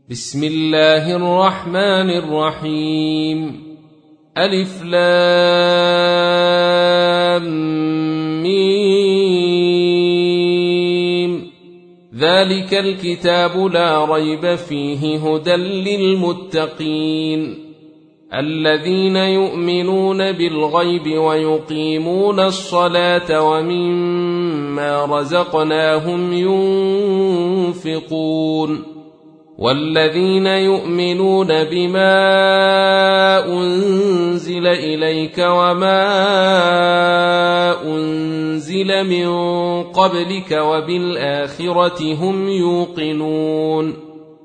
بسم الله الرحمن الرحيم. ألف لام ميم. ذلك الكتاب لا ريب فيه هدى للمتقين الذين يؤمنون بالغيب ويقيمون الصلاة ومما رزقناهم ينفقون والذين يؤمنون بما أنزل إليك وما أنزل من قبلك وبالآخرة هم يوقنون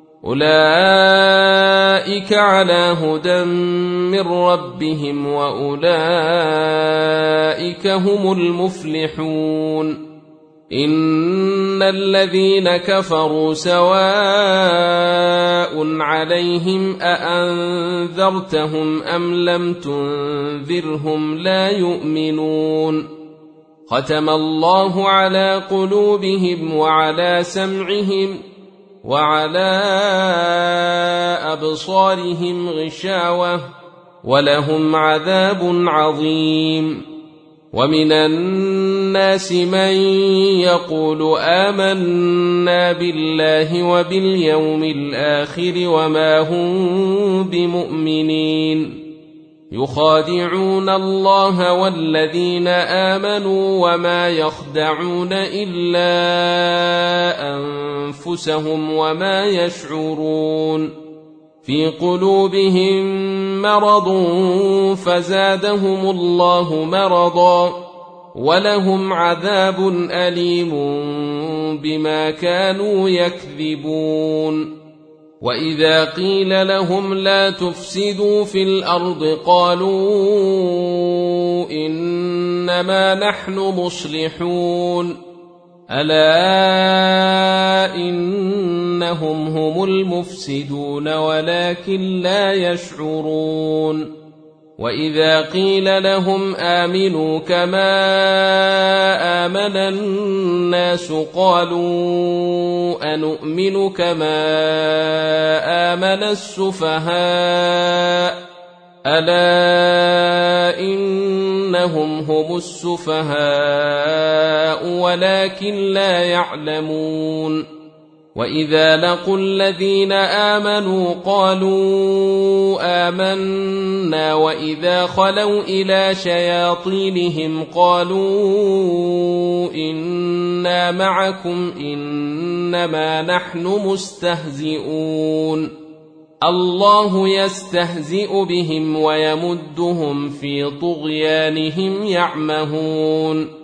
أولئك على هدى من ربهم وأولئك هم المفلحون. إن الذين كفروا سواء عليهم أأنذرتهم أم لم تنذرهم لا يؤمنون. ختم الله على قلوبهم وعلى سمعهم وعلى أبصارهم غشاوة ولهم عذاب عظيم. ومن الناس من يقول آمنا بالله وباليوم الآخر وما هم بمؤمنين يخادعون الله والذين آمنوا وما يخدعون إلا أنفسهم وما يشعرون. في قلوبهم مرض فزادهم الله مرضا ولهم عذاب أليم بما كانوا يكذبون. وإذا قيل لهم لا تفسدوا في الأرض قالوا إنما نحن مصلحون ألا إنهم هم المفسدون ولكن لا يشعرون. وإذا قيل لهم آمنوا كما آمن الناس قالوا أنؤمن كما آمن السفهاء ألا إنهم هم السفهاء ولكن لا يعلمون. وإذا لقوا الذين آمنوا قالوا آمنا وإذا خلوا إلى شياطينهم قالوا إنا معكم إنما نحن مستهزئون. الله يستهزئ بهم ويمدهم في طغيانهم يعمهون.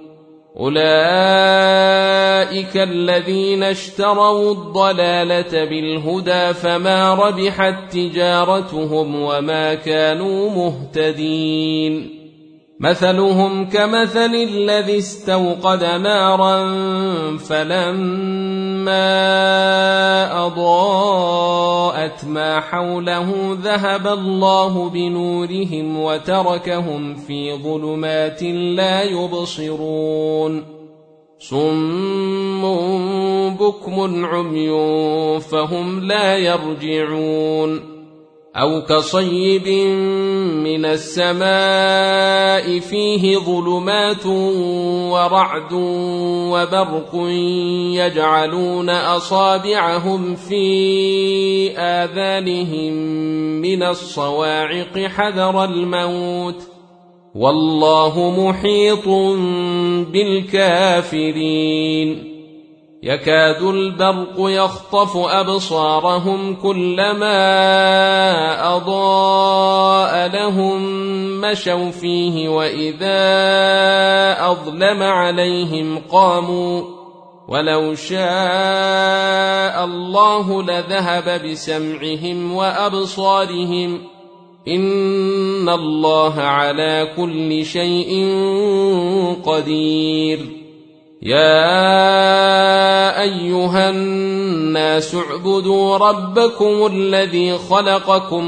أولئك الذين اشتروا الضلالة بالهدى فما ربحت تجارتهم وما كانوا مهتدين. مثلهم كمثل الذي استوقد نارا فلما أضاءت ما حوله ذهب الله بنورهم وتركهم في ظلمات لا يبصرون. صم بكم عمي فهم لا يرجعون. أو كصيب من السماء فيه ظلمات ورعد وبرق يجعلون أصابعهم في آذانهم من الصواعق حذر الموت والله محيط بالكافرين. يكاد البرق يخطف أبصارهم كلما أضاء لهم مشوا فيه وإذا أظلم عليهم قاموا ولو شاء الله لذهب بسمعهم وأبصارهم إن الله على كل شيء قدير. يا أيها الناس اعبدوا ربكم الذي خلقكم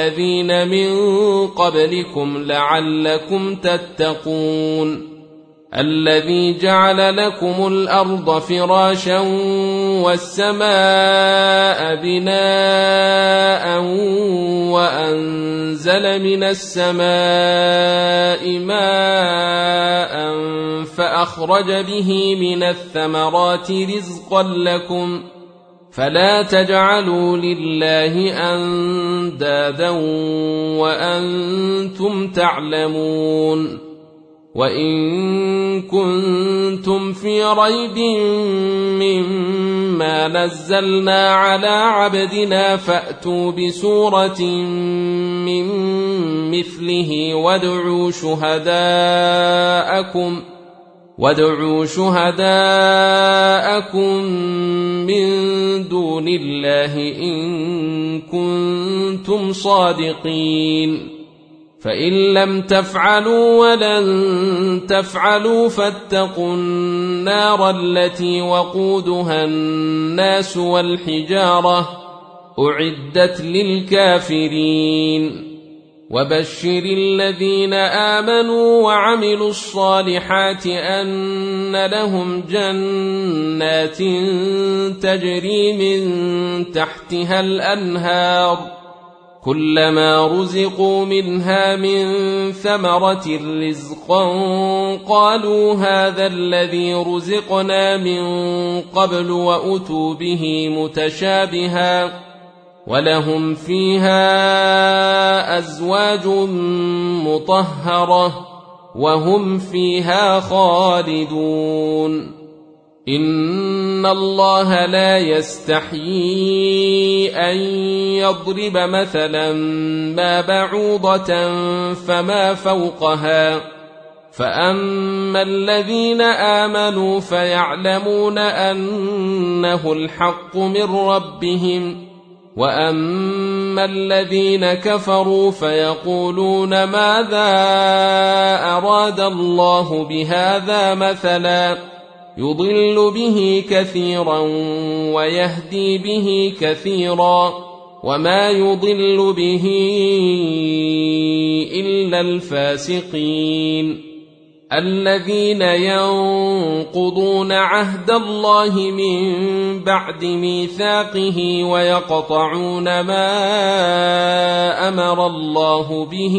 والذين من قبلكم لعلكم تتقون الذي جعل لكم الأرض فراشا والسماء بناء وأنزل من السماء ماء فأخرج به من الثمرات رزقا لكم فلا تجعلوا لله أندادا وأنتم تعلمون وإن كنتم في ريب مما نزلنا على عبدنا فأتوا بسورة من مثله وادعوا شهداءكم من دون الله إن كنتم صادقين فإن لم تفعلوا ولن تفعلوا فاتقوا النار التي وقودها الناس والحجارة أعدت للكافرين وبشر الذين آمنوا وعملوا الصالحات أن لهم جنات تجري من تحتها الأنهار كلما رزقوا منها من ثمرة رزقا قالوا هذا الذي رزقنا من قبل وأتوا به متشابها ولهم فيها أزواج مطهرة وهم فيها خالدون إن الله لا يستحيي أن يضرب مثلا ما بعوضة فما فوقها فأما الذين آمنوا فيعلمون أنه الحق من ربهم وأما الذين كفروا فيقولون ماذا أراد الله بهذا مثلا يضل به كثيرا ويهدي به كثيرا وما يضل به إلا الفاسقين الذين ينقضون عهد الله من بعد ميثاقه ويقطعون ما أمر الله به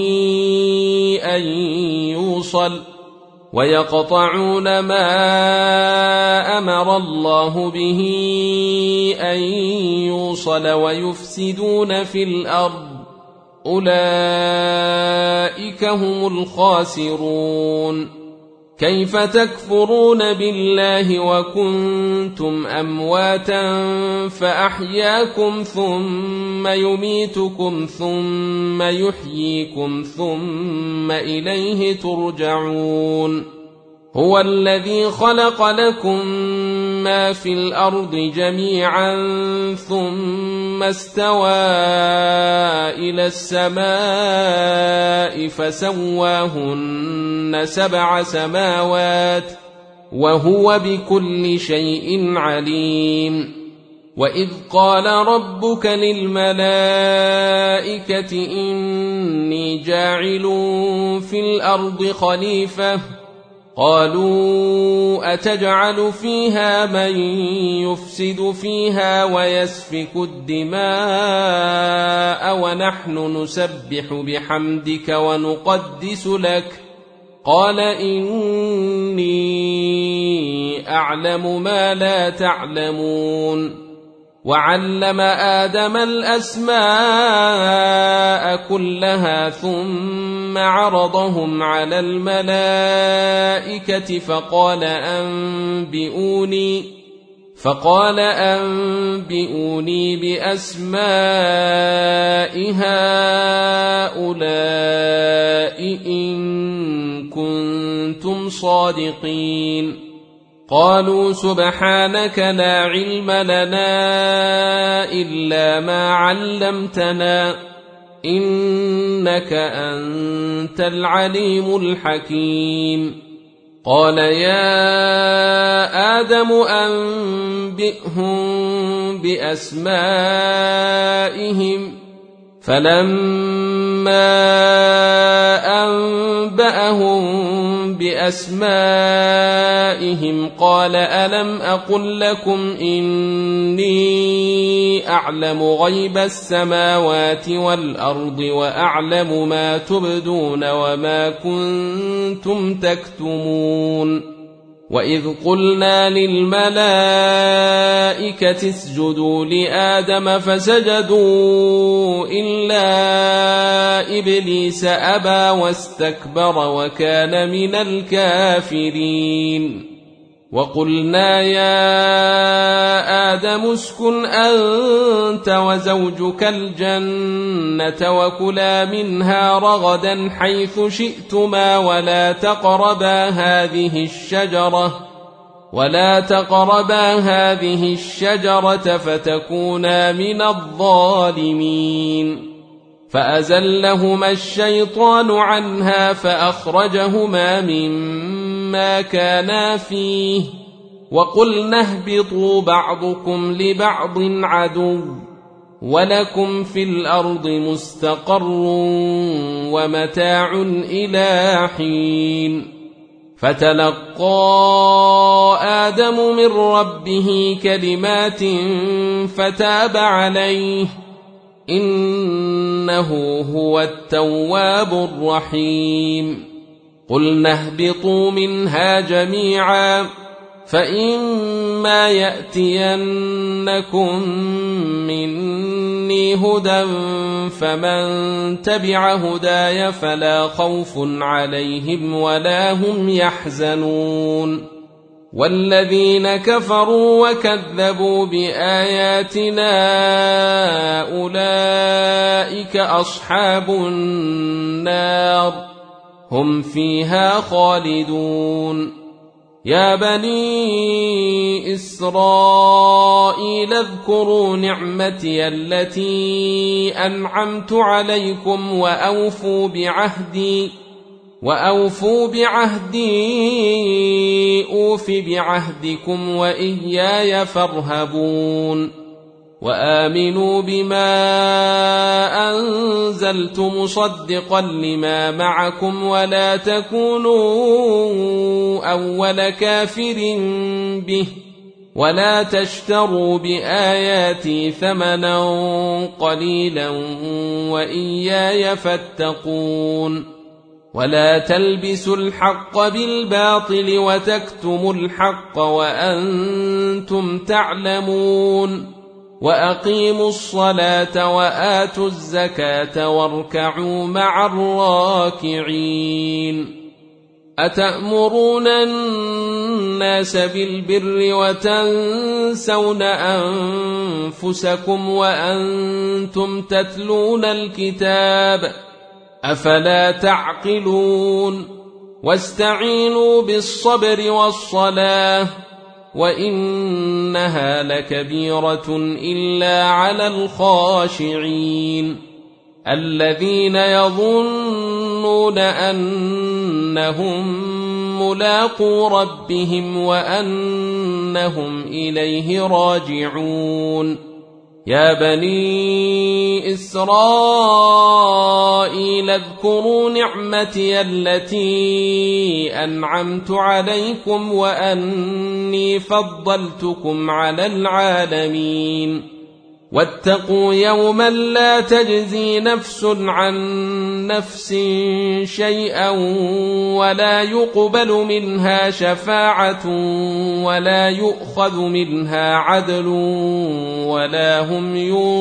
أن يوصل ويفسدون في الأرض أولئك هم الخاسرون كيف تكفرون بالله وكنتم أمواتا فأحياكم ثم يميتكم ثم يحييكم ثم إليه ترجعون هو الذي خلق لكم ما في الأرض جميعا ثم استوى إلى السماء فسواهن 7 سماوات وهو بكل شيء عليم وإذ قال ربك للملائكة إني جاعل في الأرض خليفة قالوا أتجعل فيها من يفسد فيها ويسفك الدماء ونحن نسبح بحمدك ونقدس لك قال إني أعلم ما لا تعلمون وعلم آدم الأسماء كلها ثم عرضهم على الملائكة فقال أنبئوني بأسماء هؤلاء إن كنتم صادقين قالوا سبحانك لا علم لنا إلا ما علمتنا إنك أنت العليم الحكيم قال يا آدم أنبئهم بأسمائهم فلما أنبأهم بأسمائهم قال ألم أقل لكم إني أعلم غيب السماوات والأرض وأعلم ما تبدون وما كنتم تكتمون وإذ قلنا للملائكة اسجدوا لآدم فسجدوا إلا إبليس أبى واستكبر وكان من الكافرين وقلنا يا آدم اسكن أنت وزوجك الجنة وكلا منها رغدا حيث شئتما ولا تقربا هذه الشجرة فتكونا من الظالمين فأزلهما الشيطان عنها فأخرجهما مما كانا فيه وقلنا اهبطوا بعضكم لبعض عدو ولكم في الأرض مستقر ومتاع إلى حين فتلقى آدم من ربه كلمات فتاب عليه إنه هو التواب الرحيم قلنا اهبطوا منها جميعا فإما يأتينكم مني هدى فمن تبع هداي فلا خوف عليهم ولا هم يحزنون والذين كفروا وكذبوا بآياتنا أولئك أصحاب النار هم فيها خالدون يا بني إسرائيل اذكروا نعمتي التي أنعمت عليكم وأوفوا بعهدي أوف بعهدكم وإياي فارهبون وآمنوا بما أنزلت مصدقا لما معكم ولا تكونوا أول كافر به ولا تشتروا بآياتي ثمنا قليلا وإياي فاتقون ولا تلبسوا الحق بالباطل وتكتموا الحق وأنتم تعلمون وأقيموا الصلاة وآتوا الزكاة واركعوا مع الراكعين أتأمرون الناس بالبر وتنسون أنفسكم وأنتم تتلون الكتاب أفلا تعقلون واستعينوا بالصبر والصلاة وإنها لكبيرة إلا على الخاشعين الذين يظنون أنهم ملاقو ربهم وأنهم إليه راجعون يا بني إسرائيل اذكروا نعمتي التي أنعمت عليكم وأني فضلتكم على العالمين واتقوا يوما لا تجزي نفس عن نفس شيئا ولا يقبل منها شفاعة ولا يؤخذ منها عدل ولا هم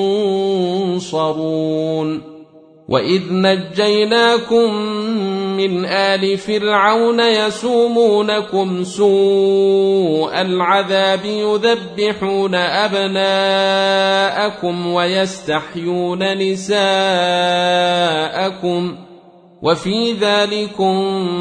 ينصرون وإذ نجيناكم من آل فرعون يسومونكم سوء العذاب يذبحون أبناءكم ويستحيون نساءكم وفي ذلكم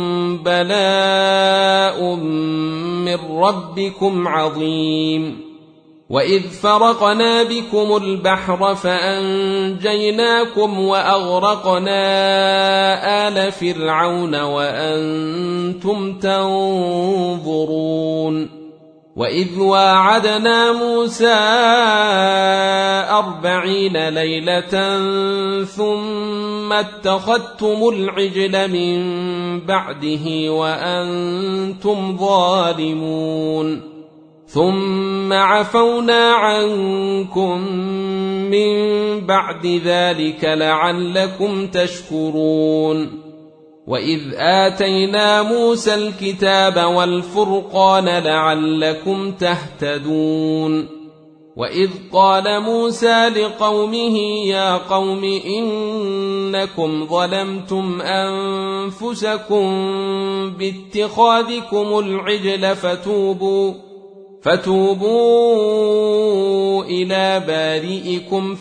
بلاء من ربكم عظيم وإذ فرقنا بكم البحر فأنجيناكم وأغرقنا آل فرعون وأنتم تنظرون وإذ واعدنا موسى 40 ليلة ثم اتخذتم العجل من بعده وأنتم ظالمون ثم عفونا عنكم من بعد ذلك لعلكم تشكرون وإذ آتينا موسى الكتاب والفرقان لعلكم تهتدون وإذ قال موسى لقومه يا قوم إنكم ظلمتم أنفسكم باتخاذكم العجل فتوبوا إلى بارئكم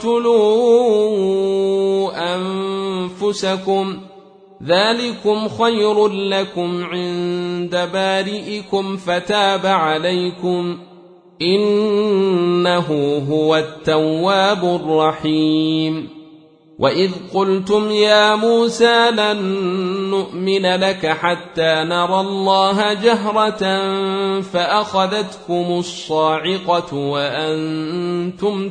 فاقتلوا أنفسكم ذلكم خير لكم عند بارئكم فتاب عليكم إنه هو التواب الرحيم وإذ قلتم يا موسى لن نؤمن لك حتى نرى الله جهرة فأخذتكم الصاعقة وأنتم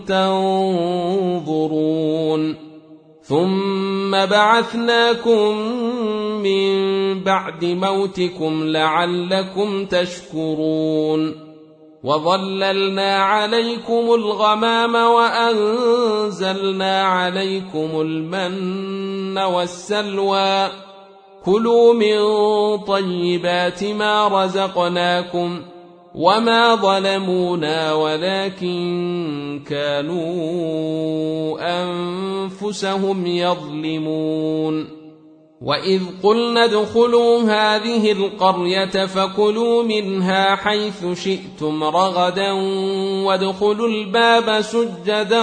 تنظرون ثم بعثناكم من بعد موتكم لعلكم تشكرون وظللنا عليكم الغمام وأنزلنا عليكم المن والسلوى كلوا من طيبات ما رزقناكم وما ظلمونا ولكن كانوا أنفسهم يظلمون وإذ قلنا ادخلوا هذه القرية فكلوا منها حيث شئتم رغدا وادخلوا الباب سجدا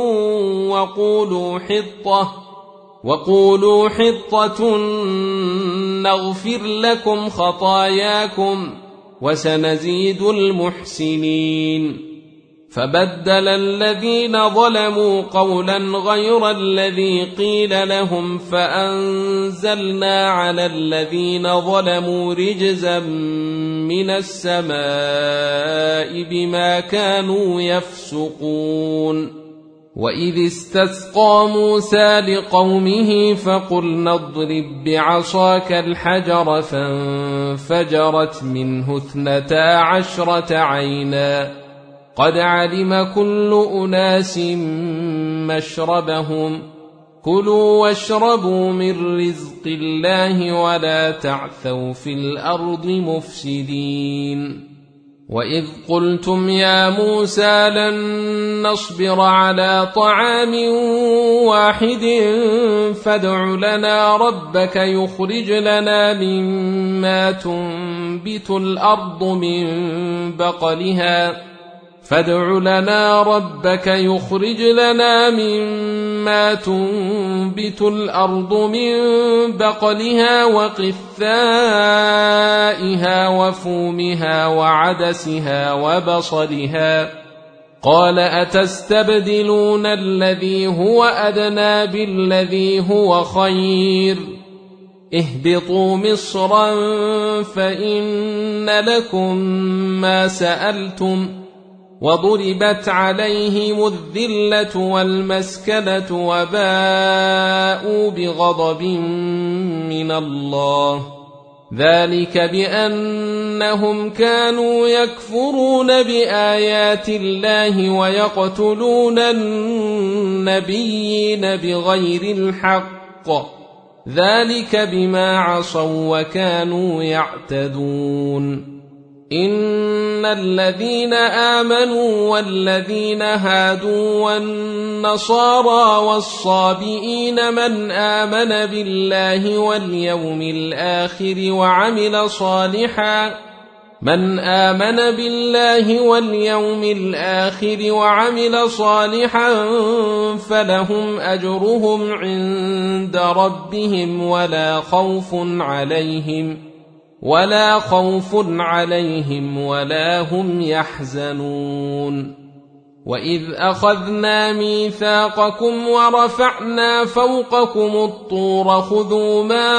وقولوا حطة نغفر لكم خطاياكم وسنزيد المحسنين فبدل الذين ظلموا قولا غير الذي قيل لهم فأنزلنا على الذين ظلموا رجزا من السماء بما كانوا يفسقون وإذ استسقى موسى لقومه فقلنا اضرب بعصاك الحجر فانفجرت منه 12 عينا قد علم كل أناس مشربهم كلوا واشربوا من رزق الله ولا تعثوا في الأرض مفسدين وإذ قلتم يا موسى لن نصبر على طعام واحد فادع لنا ربك يخرج لنا مما تنبت الأرض من بقلها وقثائها وفومها وعدسها وبصلها قال أتستبدلون الذي هو أدنى بالذي هو خير اهبطوا مصرا فإن لكم ما سألتم وضربت عليهم الذلة والمسكنة وباءوا بغضب من الله ذلك بأنهم كانوا يكفرون بآيات الله ويقتلون النبيين بغير الحق ذلك بما عصوا وكانوا يعتدون إن الذين آمنوا والذين هادوا والنصارى والصابئين من آمن بالله واليوم الآخر وعمل صالحا فلهم أجرهم عند ربهم ولا خوف عليهم ولا هم يحزنون وإذ أخذنا ميثاقكم ورفعنا فوقكم الطور خذوا ما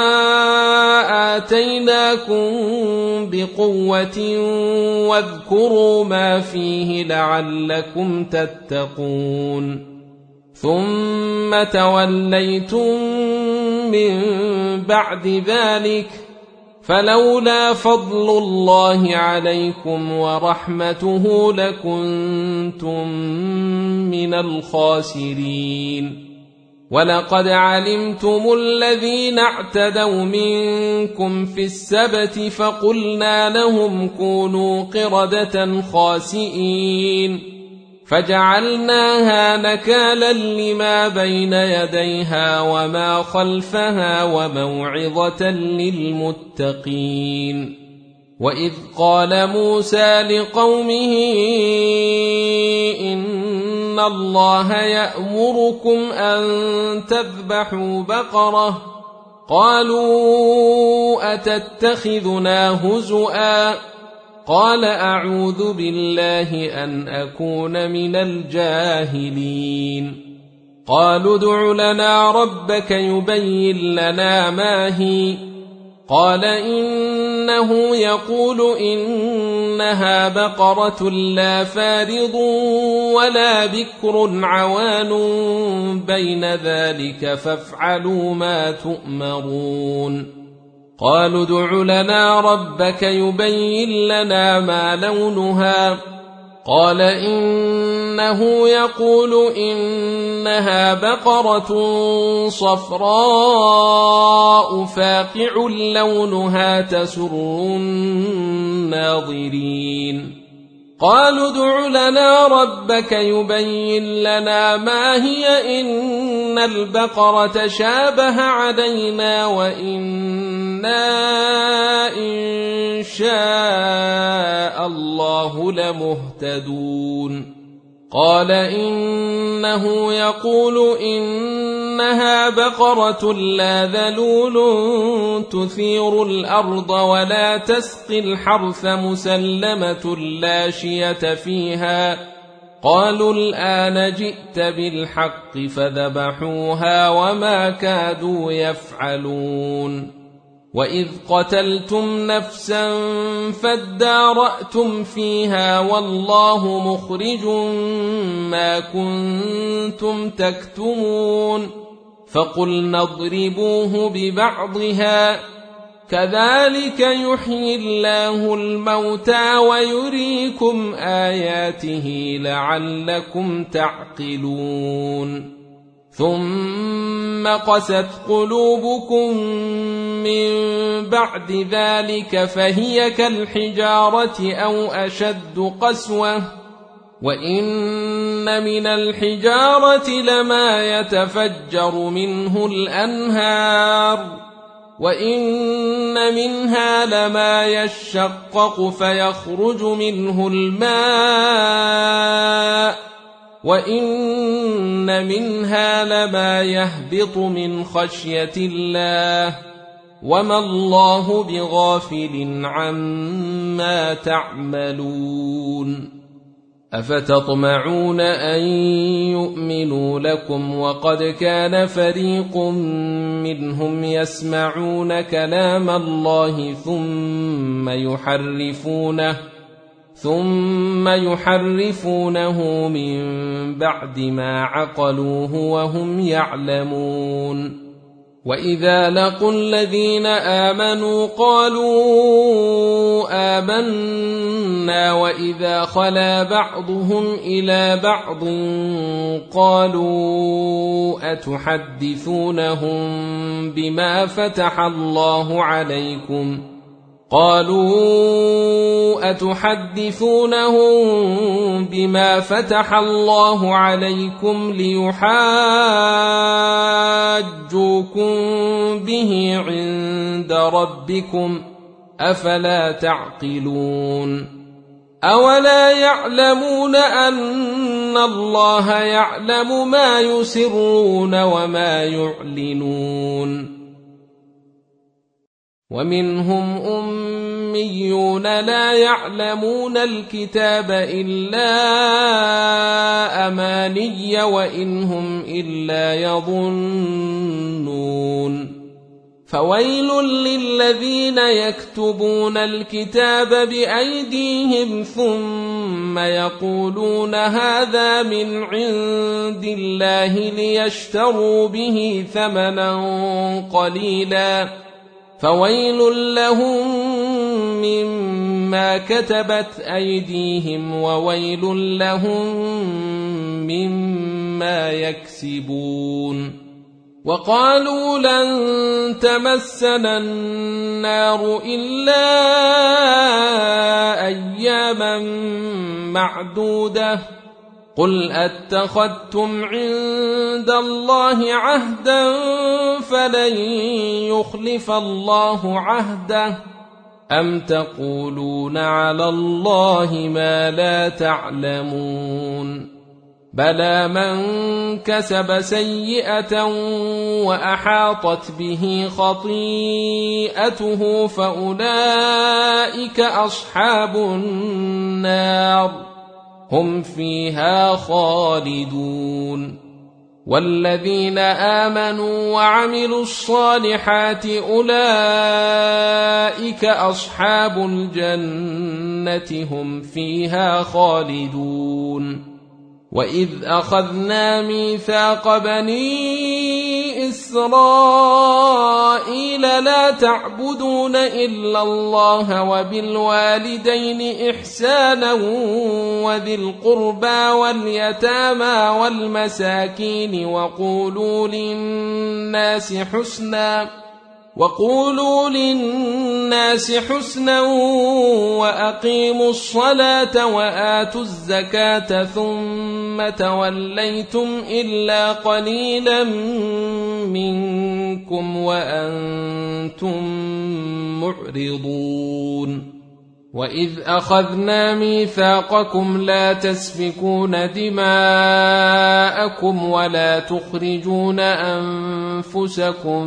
آتيناكم بقوة واذكروا ما فيه لعلكم تتقون ثم توليتم من بعد ذلك فلولا فضل الله عليكم ورحمته لكنتم من الخاسرين ولقد علمتم الذين اعتدوا منكم في السبت فقلنا لهم كونوا قردة خاسئين فجعلناها نكالا لما بين يديها وما خلفها وموعظة للمتقين وإذ قال موسى لقومه إن الله يأمركم أن تذبحوا بقرة قالوا أتتخذنا هزؤا قال أعوذ بالله أن أكون من الجاهلين قالوا ادع لنا ربك يبين لنا ما هي قال إنه يقول إنها بقرة لا فارض ولا بكر عوان بين ذلك فافعلوا ما تؤمرون قالوا ادع لنا ربك يبين لنا ما لونها قال إنه يقول إنها بقرة صفراء فاقع لونها تسر الناظرين قالوا ادع لنا ربك يبين لنا ما هي إن البقرة شابه علينا وإنا إن شاء الله لمهتدون قال إنه يقول إنها بقرة لا ذلول تثير الأرض ولا تسقي الحرث مسلمة لا شية فيها قالوا الآن جئت بالحق فذبحوها وما كادوا يفعلون وإذ قتلتم نفسا فادارأتم فيها والله مخرج ما كنتم تكتمون فقلنا اضربوه ببعضها كذلك يحيي الله الموتى ويريكم آياته لعلكم تعقلون ثم قست قلوبكم من بعد ذلك فهي كالحجارة أو أشد قسوة وإن من الحجارة لما يتفجر منه الأنهار وإن منها لما يشقق فيخرج منه الماء وإن منها لما يهبط من خشية الله وما الله بغافل عما تعملون أفتطمعون أن يؤمنوا لكم وقد كان فريق منهم يسمعون كلام الله ثم يحرفونه من بعد ما عقلوه وهم يعلمون وإذا لقوا الذين آمنوا قالوا آمنا وإذا خلا بعضهم إلى بعض قالوا أتحدثونهم بما فتح الله عليكم ليحاجوكم به عند ربكم أفلا تعقلون أولا يعلمون أن الله يعلم ما يسرون وما يعلنون ومنهم أميون لا يعلمون الكتاب إلا أماني وإن هم إلا يظنون فويل للذين يكتبون الكتاب بأيديهم ثم يقولون هذا من عند الله ليشتروا به ثمنا قليلا فويل لهم مما كتبت أيديهم وويل لهم مما يكسبون وقالوا لن تمسنا النار إلا أياما معدودة قل أتخذتم عند الله عهدا فلن يخلف الله عهده أم تقولون على الله ما لا تعلمون بلى من كسب سيئة وأحاطت به خطيئته فأولئك أصحاب النار هم فيها خالدون والذين آمنوا وعملوا الصالحات أولئك أصحاب الجنة هم فيها خالدون وإذ أخذنا ميثاق بني إسرائيل لا تعبدون إلا الله وبالوالدين إحسانا وذي القربى واليتامى والمساكين وقولوا للناس حسنا وأقيموا الصلاة وآتوا الزكاة ثم توليتم إلا قليلا منكم وأنتم معرضون وإذ أخذنا ميثاقكم لا تسفكون دماءكم ولا تخرجون أنفسكم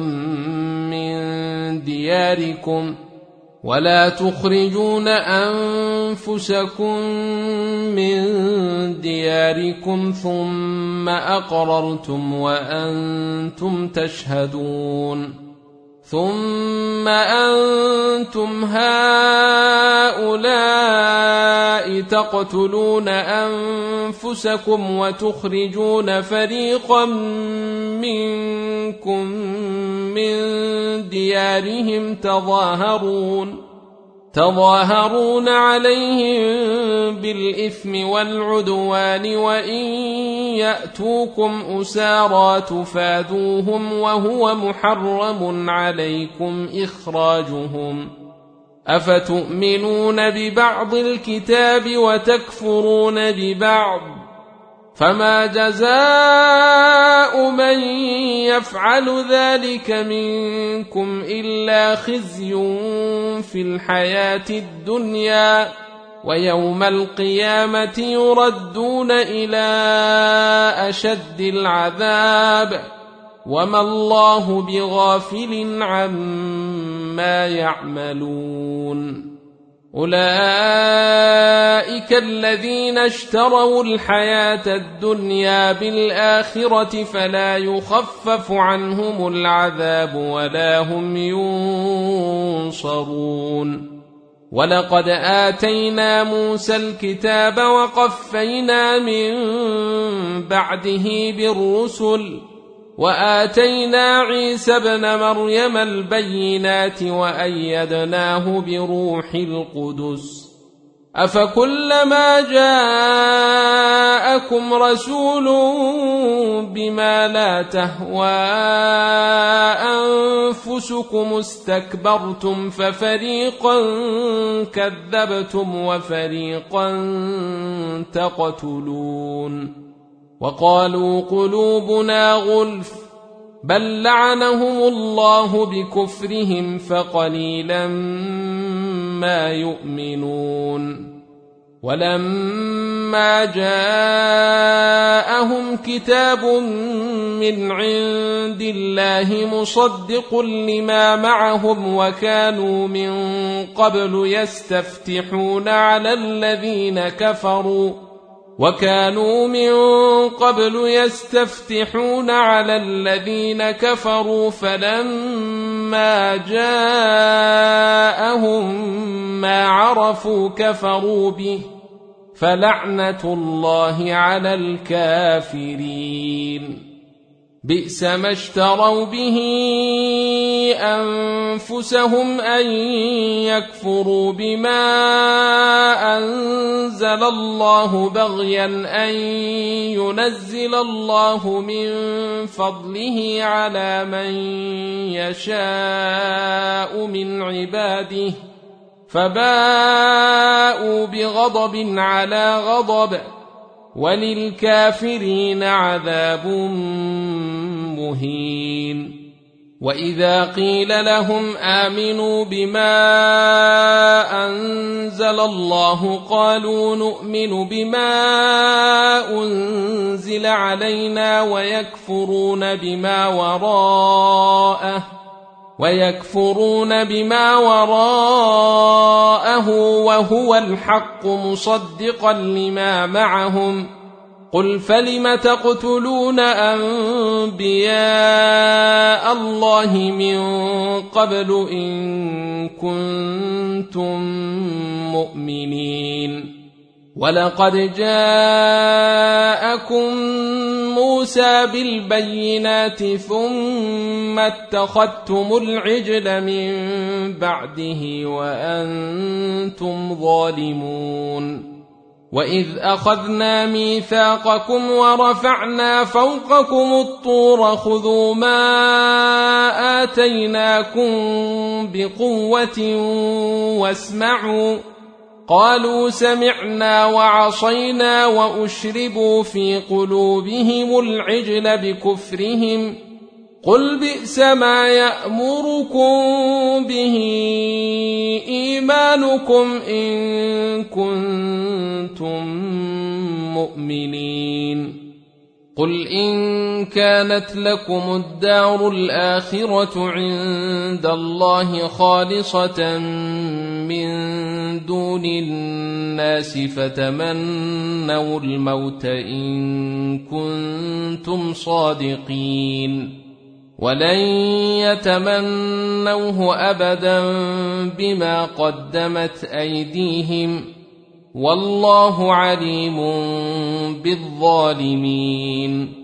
من دياركم ثم أقررتم وأنتم تشهدون ثم أنتم هؤلاء تقتلون أنفسكم وتخرجون فريقا منكم من ديارهم تظاهرون عليهم بالإثم والعدوان وإن يأتوكم أسارى تفادوهم وهو محرم عليكم إخراجهم أفتؤمنون ببعض الكتاب وتكفرون ببعض فما جزاء من يفعل ذلك منكم إلا خزي في الحياة الدنيا ويوم القيامة يردون إلى أشد العذاب وما الله بغافل عما يعملون أولئك الذين اشتروا الحياة الدنيا بالآخرة فلا يخفف عنهم العذاب ولا هم ينصرون ولقد آتينا موسى الكتاب وقفينا من بعده بالرسل وآتينا عيسى ابن مريم البينات وأيدناه بروح القدس أفكلما جاءكم رسول بما لا تهوى أنفسكم استكبرتم ففريقا كذبتم وفريقا تقتلون وقالوا قلوبنا غلف بل لعنهم الله بكفرهم فقليلا ما يؤمنون ولما جاءهم كتاب من عند الله مصدق لما معهم وكانوا من قبل يستفتحون على الذين كفروا فلما جاءهم ما عرفوا كفروا به فلعنة الله على الكافرين بئس ما اشتروا به أنفسهم أن يكفروا بما أنزل الله بغيا أن ينزل الله من فضله على من يشاء من عباده فباءوا بغضب على غضب وللكافرين عذاب مهين وإذا قيل لهم آمنوا بما أنزل الله قالوا نؤمن بما أنزل علينا ويكفرون بما وراءه وهو الحق مصدقا لما معهم قل فلم تقتلون أنبياء الله من قبل إن كنتم مؤمنين ولقد جاءكم موسى بالبينات ثم اتخذتم العجل من بعده وأنتم ظالمون وإذ أخذنا ميثاقكم ورفعنا فوقكم الطور خذوا ما آتيناكم بقوة واسمعوا قالوا سمعنا وعصينا وأشربوا في قلوبهم العجل بكفرهم قل بئس ما يأمركم به إيمانكم إن كنتم مؤمنين قل إن كانت لكم الدار الآخرة عند الله خالصة من دون الناس فتمنوا الموت إن كنتم صادقين ولن يتمنوه أبدا بما قدمت أيديهم والله عليم بالظالمين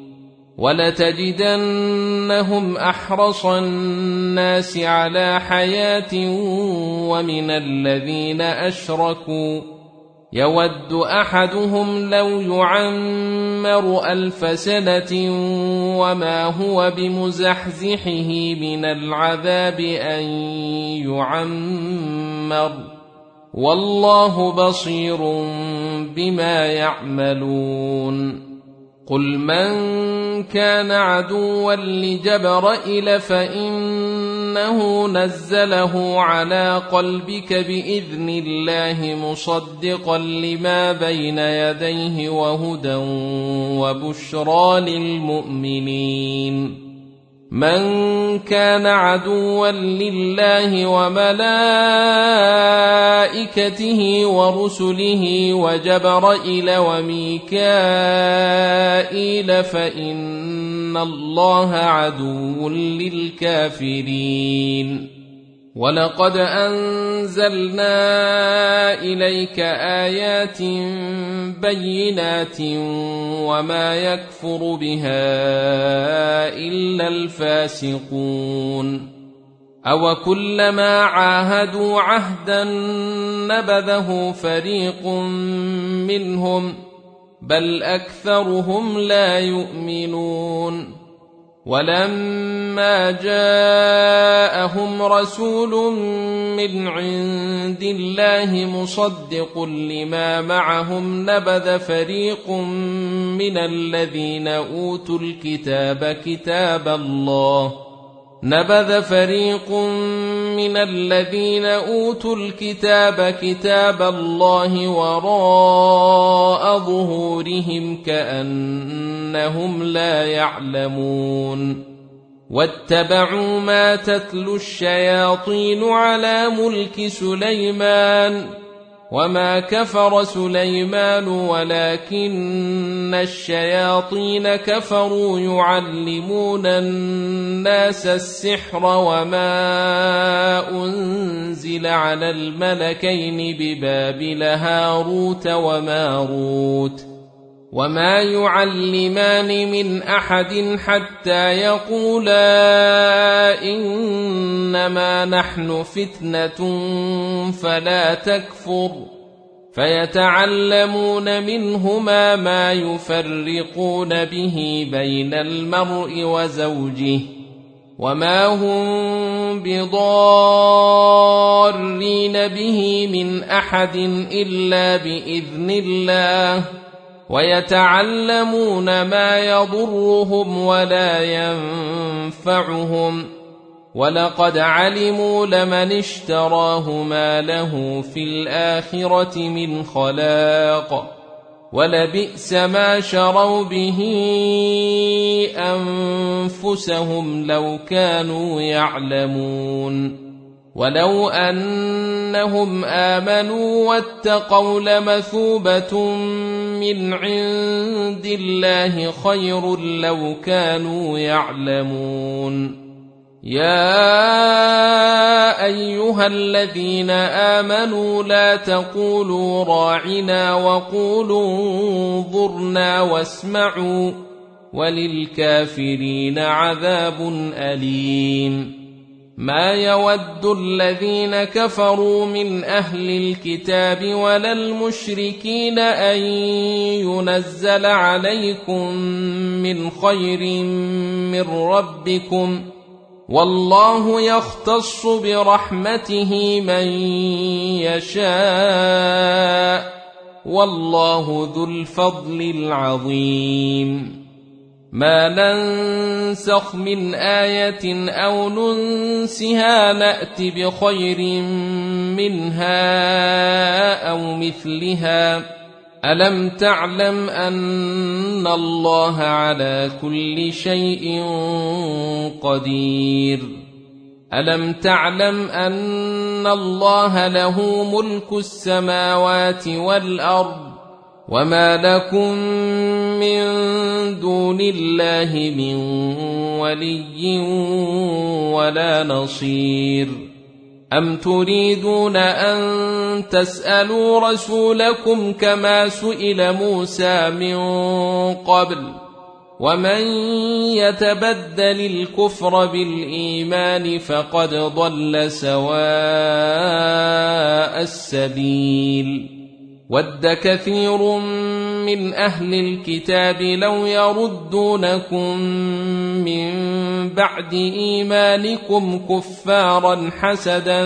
ولتجدنهم أحرص الناس على حياة ومن الذين أشركوا يود أحدهم لو يعمر 1000 سنة وما هو بمزحزحه من العذاب أن يعمر والله بصير بما يعملون قل من كان عدوا لجبرائيل فإنه نزله على قلبك بإذن الله مصدقا لما بين يديه وهدى وبشرى للمؤمنين من كان عدوا لله وملائكته ورسله وجبرائيل وميكائيل فإن الله عدو للكافرين ولقد أنزلنا إليك آيات بينات وما يكفر بها إلا الفاسقون أو كلما عاهدوا عهدا نبذه فريق منهم بل أكثرهم لا يؤمنون ولما جاءهم رسول من عند الله مصدق لما معهم نبذ فريق من الذين أوتوا الكتاب نبذ فريق من الذين أوتوا الكتاب كتاب الله وراء ظهورهم كأنهم لا يعلمون واتبعوا ما تتلو الشياطين على ملك سليمان وما كفر سليمان ولكن الشياطين كفروا يعلمون الناس السحر وما أنزل على الملكين ببابل هاروت وماروت وما يعلمان من أحد حتى يقولا إنما نحن فتنة فلا تكفر فيتعلمون منهما ما يفرقون به بين المرء وزوجه وما هم بضارين به من أحد إلا بإذن الله ويتعلمون ما يضرهم ولا ينفعهم ولقد علموا لمن اشتراه ما له في الآخرة من خلاق ولبئس ما شروا به أنفسهم لو كانوا يعلمون ولو أنهم آمنوا واتقوا لمثوبة من عند الله خير لو كانوا يعلمون يا أيها الذين آمنوا لا تقولوا راعنا وقولوا انظرنا واسمعوا وللكافرين عذاب أليم ما يود الذين كفروا من أهل الكتاب ولا المشركين أن ينزل عليكم من خير من ربكم والله يختص برحمته من يشاء والله ذو الفضل العظيم ما ننسخ من آية أو ننسها نأت بخير منها أو مثلها ألم تعلم أن الله على كل شيء قدير ألم تعلم أن الله له ملك السماوات والأرض وما لكم من دون الله من ولي ولا نصير أم تريدون أن تسألوا رسولكم كما سئل موسى من قبل ومن يتبدل الكفر بالإيمان فقد ضل سواء السبيل ود كثير من أهل الكتاب لو يردونكم من بعد إيمانكم كفارا حسدا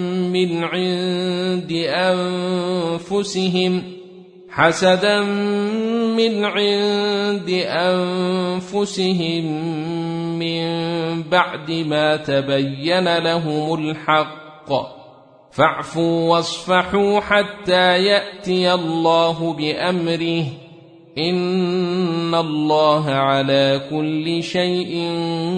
من عند أنفسهم من بعد ما تبين لهم الحق فاعفوا واصفحوا حتى يأتي الله بأمره إن الله على كل شيء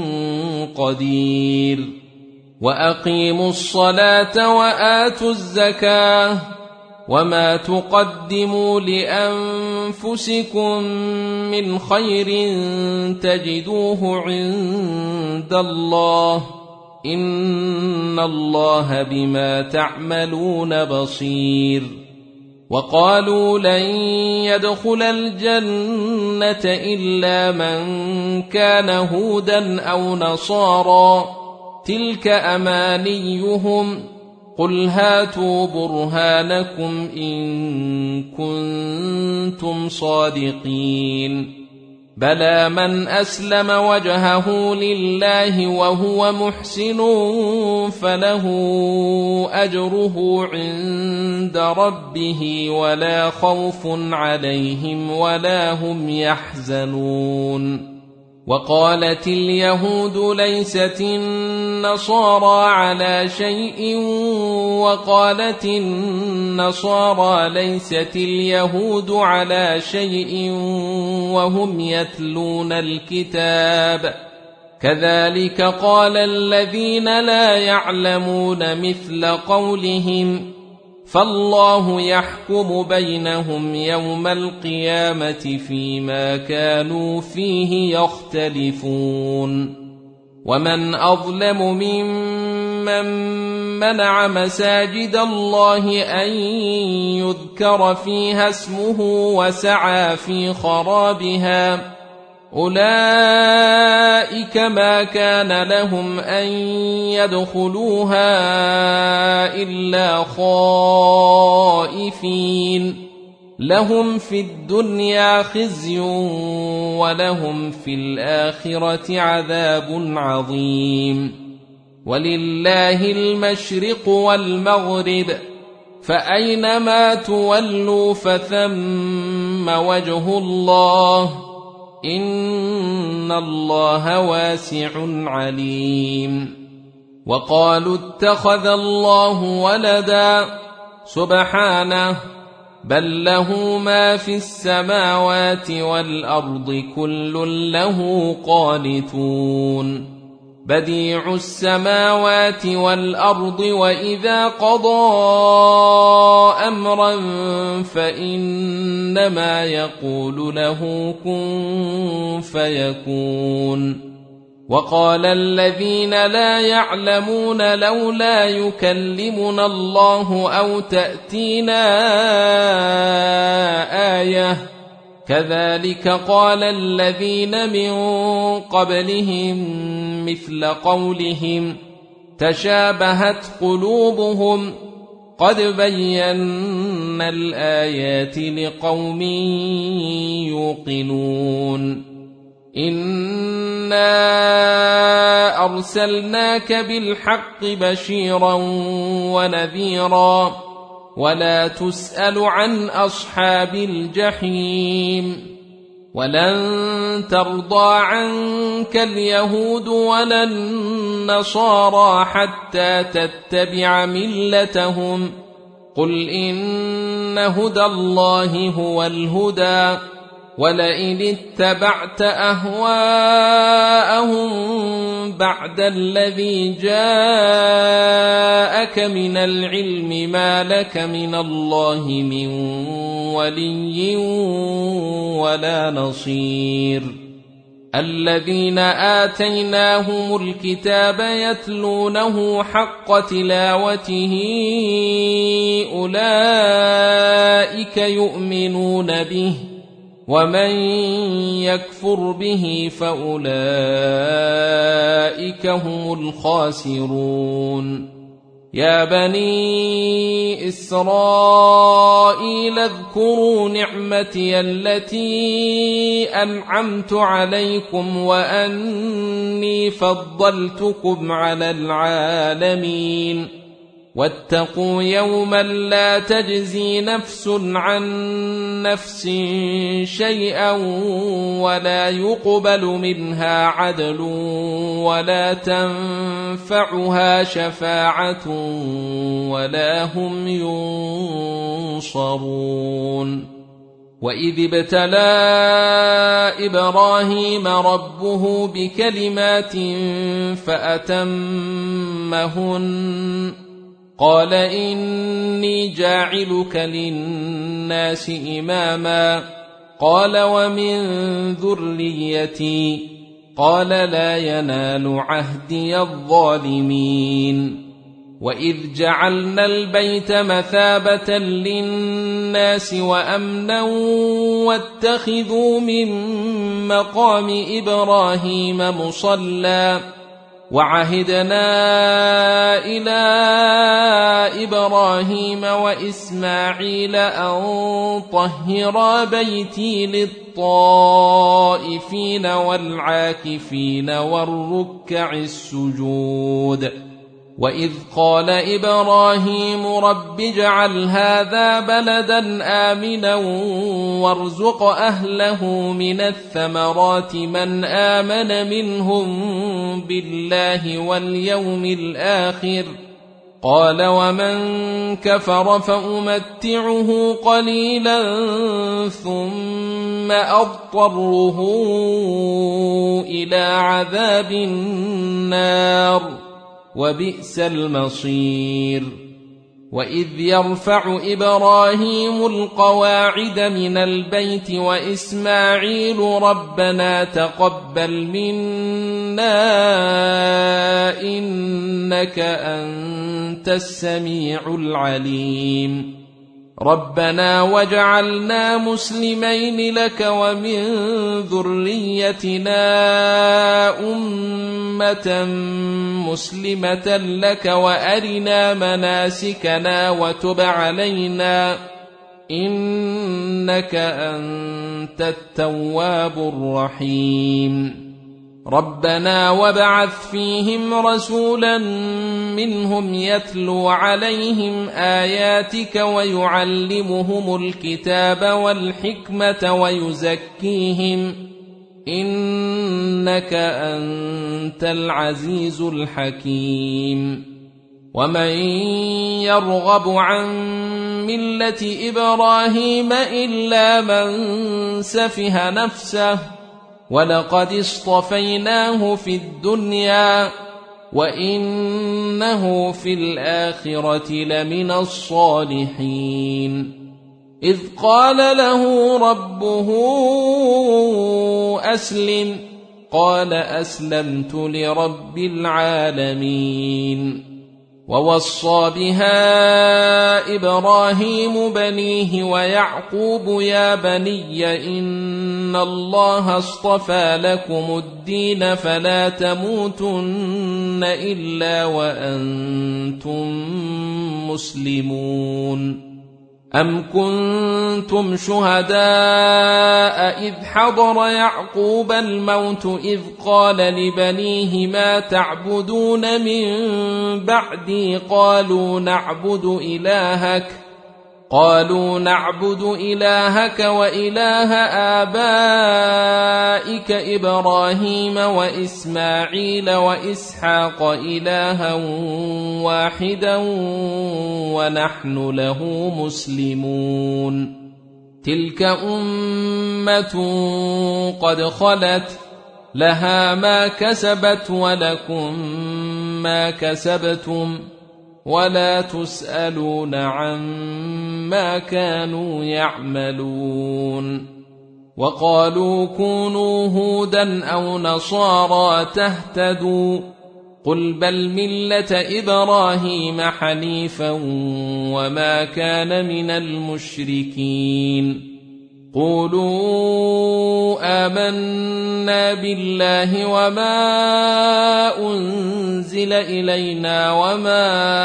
قدير وأقيموا الصلاة وآتوا الزكاة وما تقدموا لأنفسكم من خير تجدوه عند الله إن الله بما تعملون بصير وقالوا لن يدخل الجنة إلا من كان هودا أو نصارى تلك أمانيهم قل هاتوا برهانكم إن كنتم صادقين بلى من أسلم وجهه لله وهو محسن فله أجره عند ربه ولا خوف عليهم ولا هم يحزنون وقالت اليهود ليست النصارى على شيء وقالت النصارى ليست اليهود على شيء وهم يتلون الكتاب كذلك قال الذين لا يعلمون مثل قولهم فالله يحكم بينهم يوم القيامة فيما كانوا فيه يختلفون ومن أظلم ممن منع مساجد الله أن يذكر فيها اسمه وسعى في خرابها أولئك ما كان لهم أن يدخلوها إلا خائفين لهم في الدنيا خزي ولهم في الآخرة عذاب عظيم ولله المشرق والمغرب فأينما تولوا فثم وجه الله إن الله واسع عليم وقالوا اتخذ الله ولدا سبحانه بل له ما في السماوات والأرض كل له قانتون بديع السماوات والأرض وإذا قضى أمرا فإنما يقول له كن فيكون وقال الذين لا يعلمون لولا يكلمنا الله أو تأتينا آية كذلك قال الذين من قبلهم مثل قولهم تشابهت قلوبهم قد بينا الآيات لقوم يوقنون إنا أرسلناك بالحق بشيرا ونذيرا ولا تسأل عن أصحاب الجحيم ولن ترضى عنك اليهود ولا النصارى حتى تتبع ملتهم قل إن هدى الله هو الهدى ولئن اتبعت أهواءهم بعد الذي جاءك من العلم ما لك من الله من ولي ولا نصير الذين آتيناهم الكتاب يتلونه حق تلاوته أولئك يؤمنون به ومن يكفر به فأولئك هم الخاسرون يا بني إسرائيل اذكروا نعمتي التي أنعمت عليكم وأني فضلتكم على العالمين واتقوا يوما لا تجزي نفس عن نفس شيئا ولا يقبل منها عدل ولا تنفعها شفاعة ولا هم ينصرون وإذ ابتلى إبراهيم ربه بكلمات فأتمهن قال إني جاعلك للناس إماما قال ومن ذريتي قال لا ينال عهدي الظالمين وإذ جعلنا البيت مثابة للناس وأمنا واتخذوا من مقام إبراهيم مصلى وعهدنا إلى إبراهيم وإسماعيل أن طهرا بيتي للطائفين والعاكفين والركع السجود وإذ قال إبراهيم رب اجعل هذا بلدا آمنا وارزق أهله من الثمرات من آمن منهم بالله واليوم الآخر قال ومن كفر فأمتعه قليلا ثم أضطره إلى عذاب النار وبئس المصير وإذ يرفع إبراهيم القواعد من البيت وإسماعيل ربنا تقبل منا إنك أنت السميع العليم ربنا واجعلنا مسلمين لك ومن ذريتنا أمة مسلمة لك وأرنا مناسكنا وتب علينا إنك أنت التواب الرحيم ربنا وابعث فيهم رسولا منهم يتلو عليهم آياتك ويعلمهم الكتاب والحكمة ويزكيهم إنك أنت العزيز الحكيم ومن يرغب عن ملة إبراهيم إلا من سفه نفسه ولقد اصطفيناه في الدنيا وإنه في الآخرة لمن الصالحين إذ قال له ربه أسلم قال أسلمت لرب العالمين ووصى بها إبراهيم بنيه ويعقوب يا بني إن الله اصطفى لكم الدين فلا تموتن إلا وأنتم مسلمون أم كنتم شهداء إذ حضر يعقوب الموت إذ قال لبنيه ما تعبدون من بعدي قالوا نعبد إلهك وإله آبائك إبراهيم وإسماعيل وإسحاق إلها واحدا ونحن له مسلمون تلك أمة قد خلت لها ما كسبت ولكم ما كسبتم ولا تسألون عما كانوا يعملون وقالوا كونوا هودا أو نصارى تهتدوا قل بل ملة إبراهيم حنيفا وما كان من المشركين قولوا آمنا بالله وما أنزل إلينا وما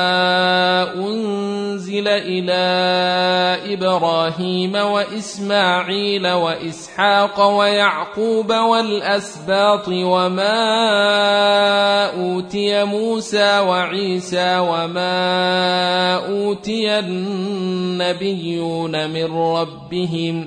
أنزل إلى إبراهيم وإسماعيل وإسحاق ويعقوب والأسباط وما أوتي موسى وعيسى وما أوتي النبيون من ربهم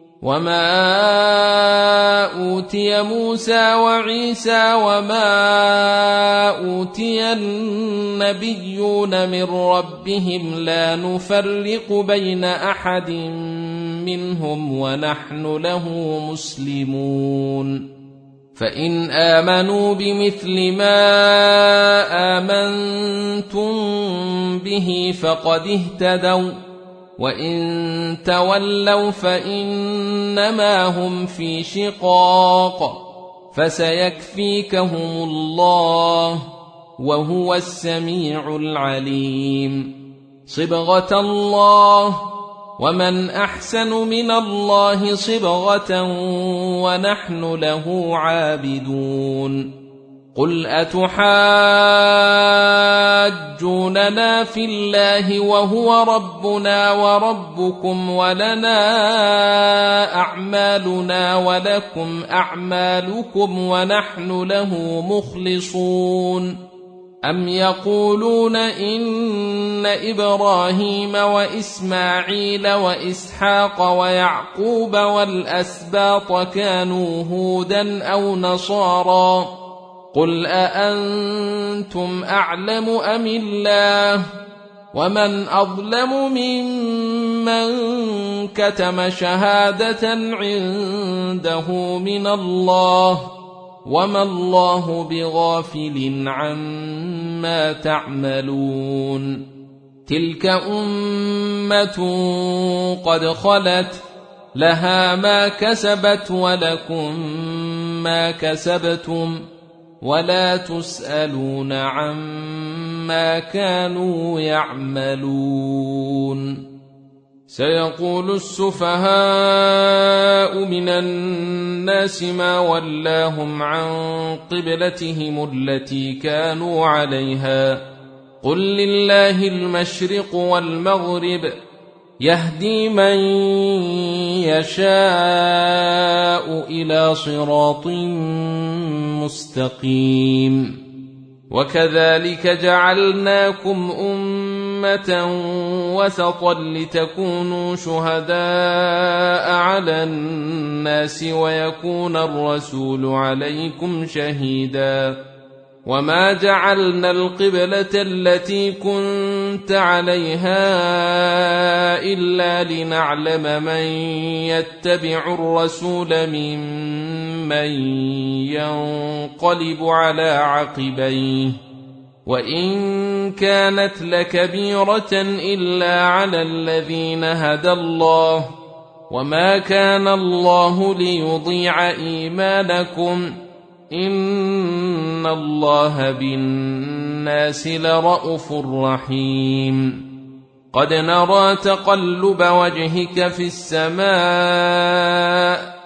لا نفرق بين أحد منهم ونحن له مسلمون فإن آمنوا بمثل ما آمنتم به فقد اهتدوا وإن تولوا فإنما هم في شقاق فسيكفيكهم الله وهو السميع العليم صبغة الله ومن أحسن من الله صبغة ونحن له عابدون قل أتحاجوننا في الله وهو ربنا وربكم ولنا أعمالنا ولكم أعمالكم ونحن له مخلصون أم يقولون إن إبراهيم وإسماعيل وإسحاق ويعقوب والأسباط كانوا هودا أو نصارى قل أأنتم أعلم أم الله ومن أظلم ممن كتم شهادة عنده من الله وما الله بغافل عما تعملون تلك أمة قد خلت لها ما كسبت ولكم ما كسبتم ولا تسألون عما كانوا يعملون سيقول السفهاء من الناس ما ولاهم عن قبلتهم التي كانوا عليها قل لله المشرق والمغرب يهدي من يشاء إلى صراط مستقيم وكذلك جعلناكم أمة وسطا لتكونوا شهداء على الناس ويكون الرسول عليكم شهيدا وما جعلنا القبلة التي كنت عليها إلا لنعلم من يتبع الرسول ممن ينقلب على عقبيه وإن كانت لكبيرة إلا على الذين هدى الله وما كان الله ليضيع إيمانكم إن الله بالناس لرءوف رحيم قد نرى تقلب وجهك في السماء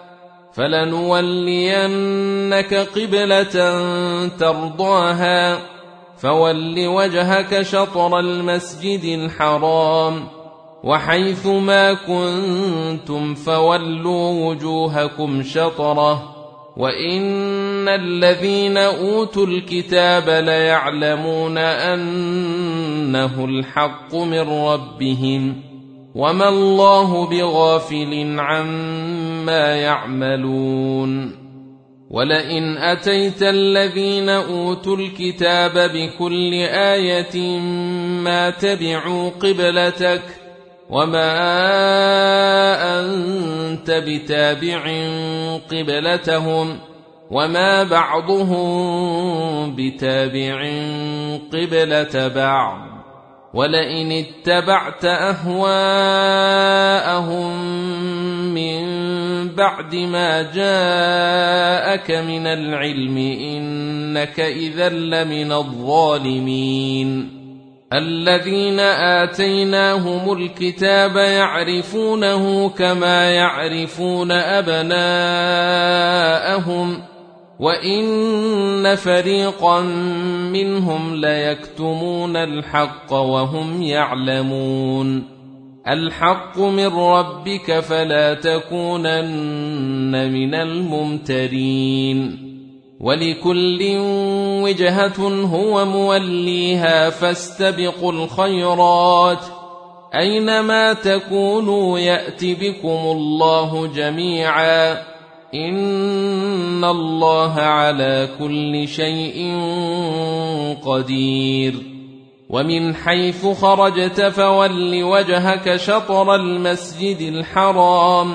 فلنولينك قبلة ترضاها فول وجهك شطر المسجد الحرام وحيث ما كنتم فولوا وجوهكم شطره وإن الذين أوتوا الكتاب ليعلمون أنه الحق من ربهم وما الله بغافل عما يعملون ولئن أتيت الذين أوتوا الكتاب بكل آية ما تبعوا قبلتك وما أنت بتابع قبلتهم وما بعضهم بتابع قبلة بعض ولئن اتبعت أهواءهم من بعد ما جاءك من العلم إنك إذا لمن الظالمين الذين آتيناهم الكتاب يعرفونه كما يعرفون أبناءهم وإن فريقا منهم ليكتمون الحق وهم يعلمون الحق من ربك فلا تكونن من الممترين ولكل وجهة هو موليها فاستبقوا الخيرات أينما تكونوا يأت بكم الله جميعا إن الله على كل شيء قدير ومن حيث خرجت فول وجهك شطر المسجد الحرام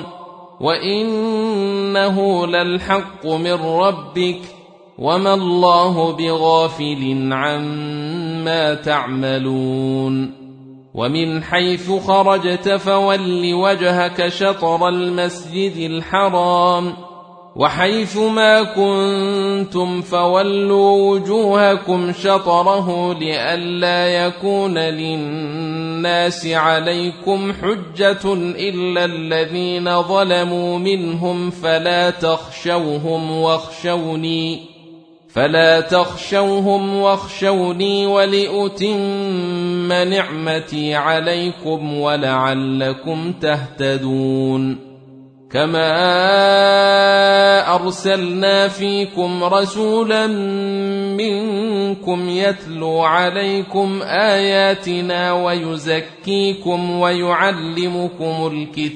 وإنه للحق من ربك وما الله بغافل عما تعملون ومن حيث خرجت فول وجهك شطر المسجد الحرام وحيث ما كنتم فولوا وجوهكم شطره لئلا يكون للناس عليكم حجة إلا الذين ظلموا منهم فلا تخشوهم واخشوني ولأتم نعمتي عليكم ولعلكم تهتدون كما أرسلنا فيكم رسولا منكم رسولكم يتلو عليكم آياتنا ويزكيكم ويعلمكم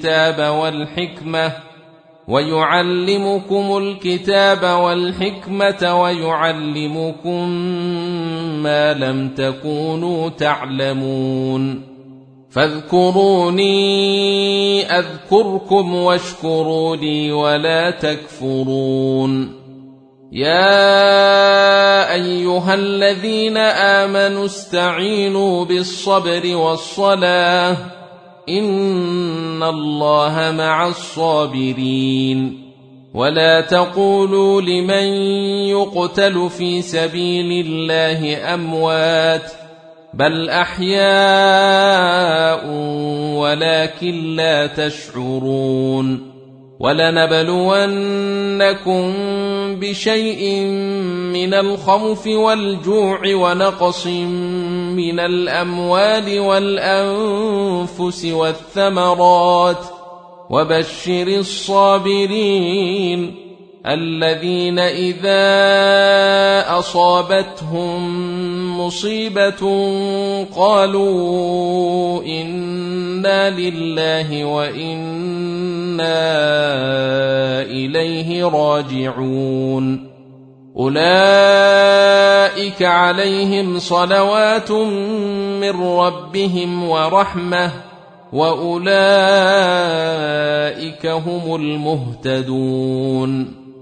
الكتاب والحكمة ويعلمكم ما لم تكونوا تعلمون فاذكروني أذكركم واشكروا لي ولا تكفرون يا أيها الذين آمنوا استعينوا بالصبر والصلاة إن الله مع الصابرين ولا تقولوا لمن يقتل في سبيل الله أموات بل أحياء ولكن لا تشعرون ولنبلونكم بشيء من الخوف والجوع ونقص من الأموال والأنفس والثمرات وبشر الصابرين الذين إذا أصابتهم مصيبة قالوا إنا لله وإنا إليه راجعون أولئك عليهم صلوات من ربهم ورحمة وأولئك هم المهتدون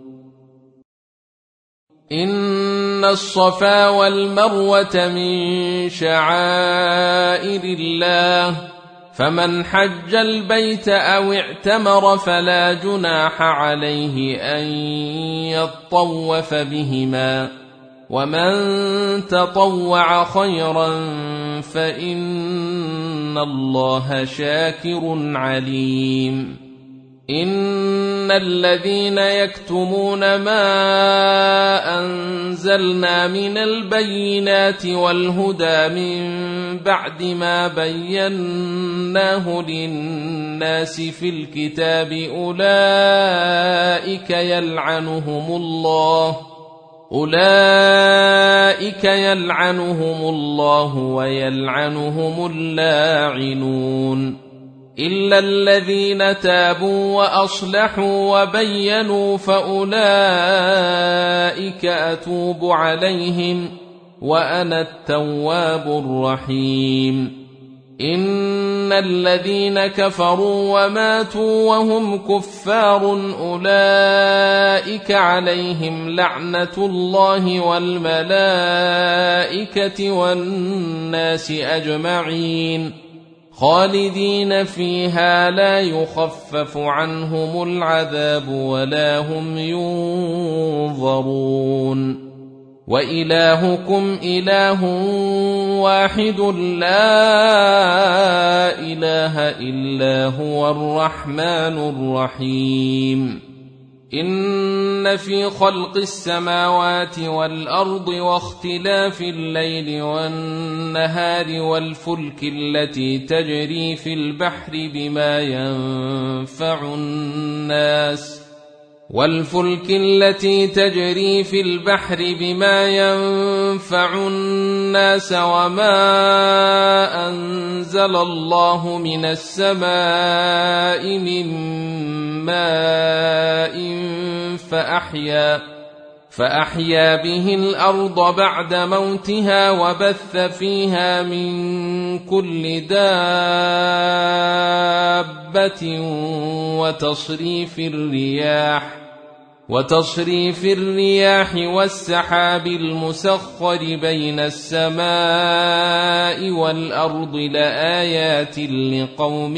إن الصفا والمروة من شعائر الله فمن حج البيت أو اعتمر فلا جناح عليه أن يطوف بهما ومن تطوع خيرا فإن الله شاكر عليم إن الذين يكتمون ما أنزلنا من البينات والهدى من بعد ما بيناه للناس في الكتاب أولئك يلعنهم الله ويلعنهم اللاعنون إلا الذين تابوا وأصلحوا وبينوا فأولئك أتوب عليهم وأنا التواب الرحيم إن الذين كفروا وماتوا وهم كفار أولئك عليهم لعنة الله والملائكة والناس أجمعين خالدين فيها لا يخفف عنهم العذاب ولا هم ينظرون وإلهكم إله واحد لا إله إلا هو الرحمن الرحيم إن في خلق السماوات والأرض واختلاف الليل والنهار والفلك التي تجري في البحر بما ينفع الناس وما أنزل الله من السماء من ماء فأحيا به الأرض بعد موتها وبث فيها من كل دابة وتصريف الرياح والسحاب المسخر بين السماء والأرض لآيات لقوم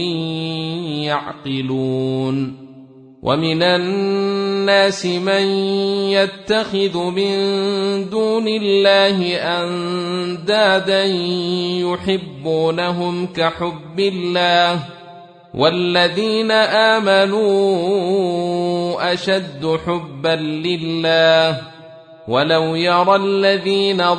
يعقلون ومن الناس من يتخذ من دون الله أندادا يحبونهم كحب الله والذين آمنوا أشد حبا لله ولو يرى الذين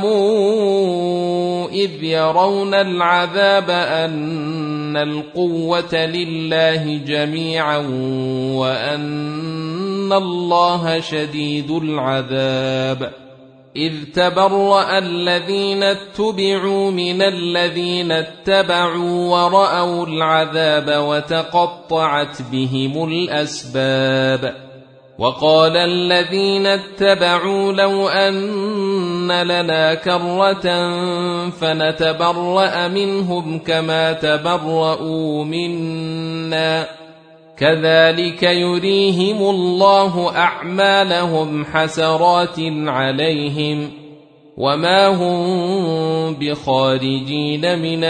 ظلموا إذ يرون العذاب أن القوة لله جميعا وأن الله شديد العذاب إذ تبرأ الذين اتبعوا من الذين اتبعوا ورأوا العذاب وتقطعت بهم الأسباب وقال الذين اتبعوا لو أن لنا كرة فنتبرأ منهم كما تبرؤوا منا كذلك يريهم الله أعمالهم حسرات عليهم وما هم بخارجين من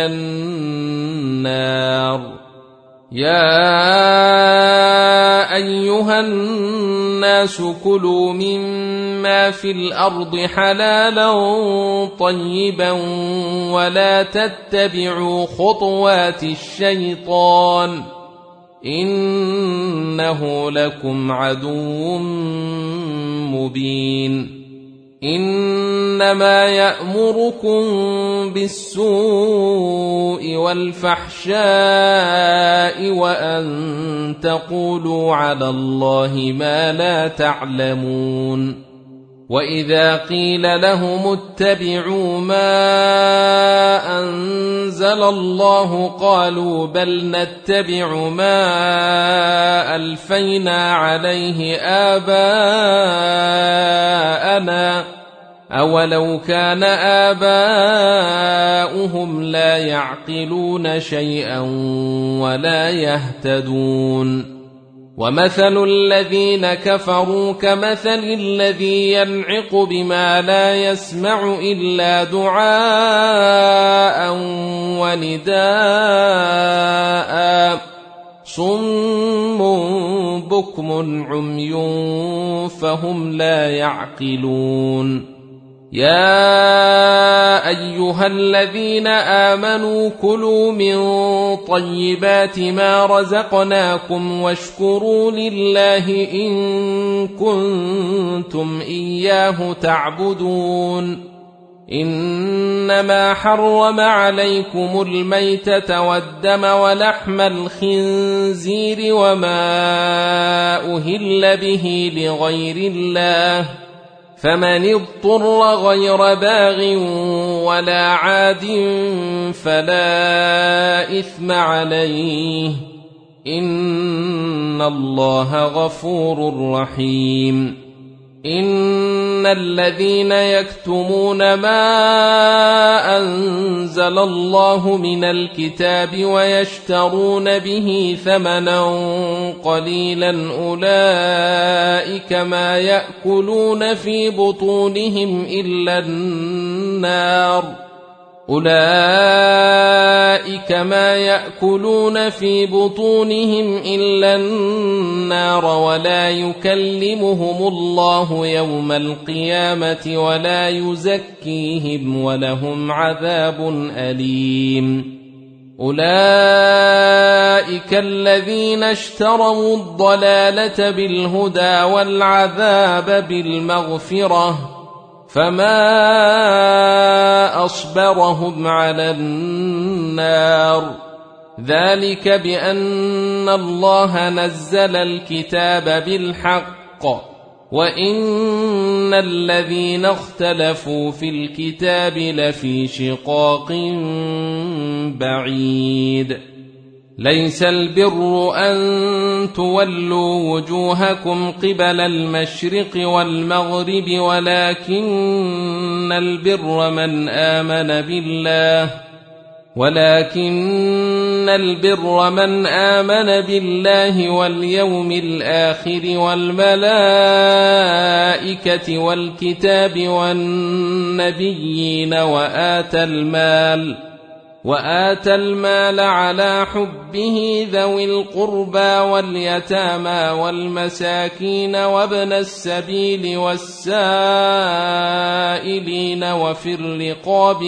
النار يا أيها الناس كلوا مما في الأرض حلالا طيبا ولا تتبعوا خطوات الشيطان إنه لكم عدو مبين إنما يأمركم بالسوء والفحشاء وأن تقولوا على الله ما لا تعلمون وإذا قيل لهم اتبعوا ما أنزل الله قالوا بل نتبع ما ألفينا عليه آباءنا أولو كان آباؤهم لا يعقلون شيئا ولا يهتدون ومثل الذين كفروا كمثل الذي ينعق بما لا يسمع إلا دعاء ونداء صم بكم عمي فهم لا يعقلون يا أيها الذين آمنوا كلوا من طيبات ما رزقناكم واشكروا لله إن كنتم إياه تعبدون إنما حرم عليكم الميتة والدم ولحم الخنزير وما أهل به لغير الله فمن اضطر غير باغ ولا عاد فلا إثم عليه إن الله غفور رحيم إن الذين يكتمون ما أنزل الله من الكتاب ويشترون به ثمنا قليلا أولئك ما يأكلون في بطونهم إلا النار ولا يكلمهم الله يوم القيامة ولا يزكيهم ولهم عذاب أليم أولئك الذين اشتروا الضلالة بالهدى والعذاب بالمغفرة فما أصبرهم على النار ذلك بأن الله نزل الكتاب بالحق وإن الذين اختلفوا في الكتاب لفي شقاق بعيد ليس البر أن تولوا وجوهكم قبل المشرق والمغرب ولكن البر من آمن بالله واليوم الآخر والملائكة والكتاب والنبيين وآتى المال على حبه ذوي القربى واليتامى والمساكين وابن السبيل والسائلين وفي الرقاب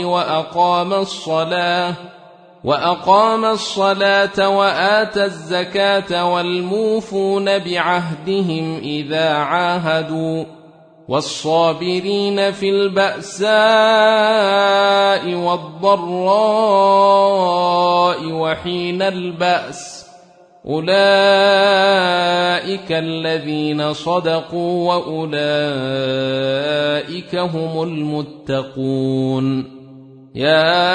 وأقام الصلاة وآتى الزكاة والموفون بعهدهم إذا عاهدوا والصابرين في البأساء والضراء وحين البأس أولئك الذين صدقوا وأولئك هم المتقون. يا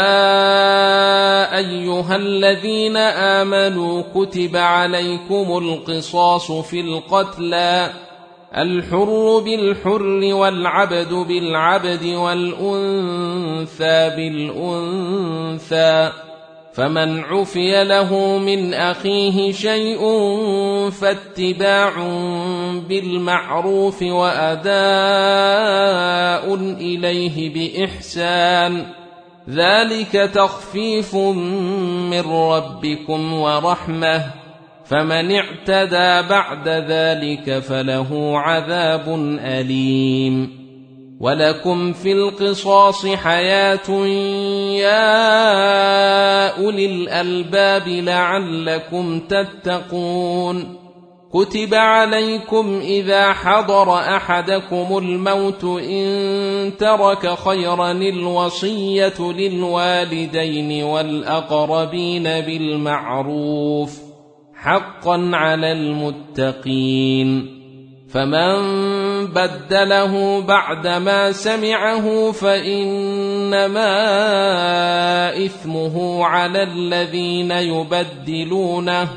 أيها الذين آمنوا كتب عليكم القصاص في القتلى، الحر بالحر والعبد بالعبد والأنثى بالأنثى، فمن عفي له من أخيه شيء فاتباع بالمعروف وأداء إليه بإحسان، ذلك تخفيف من ربكم ورحمة، فمن اعتدى بعد ذلك فله عذاب أليم. ولكم في القصاص حياة يا أولي الألباب لعلكم تتقون. كتب عليكم إذا حضر أحدكم الموت إن ترك خيرا الوصية للوالدين والأقربين بالمعروف حقا على المتقين، فمن بدله بعدما سمعه فإنما إثمه على الذين يبدلونه،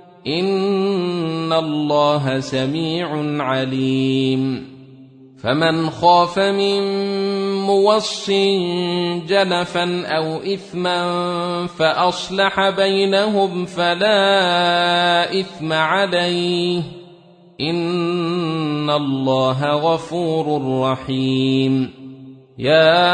إن الله سميع عليم. فمن خاف من موص جنفا أو إثما فأصلح بينهم فلا إثم عليه، إن الله غفور رحيم. يا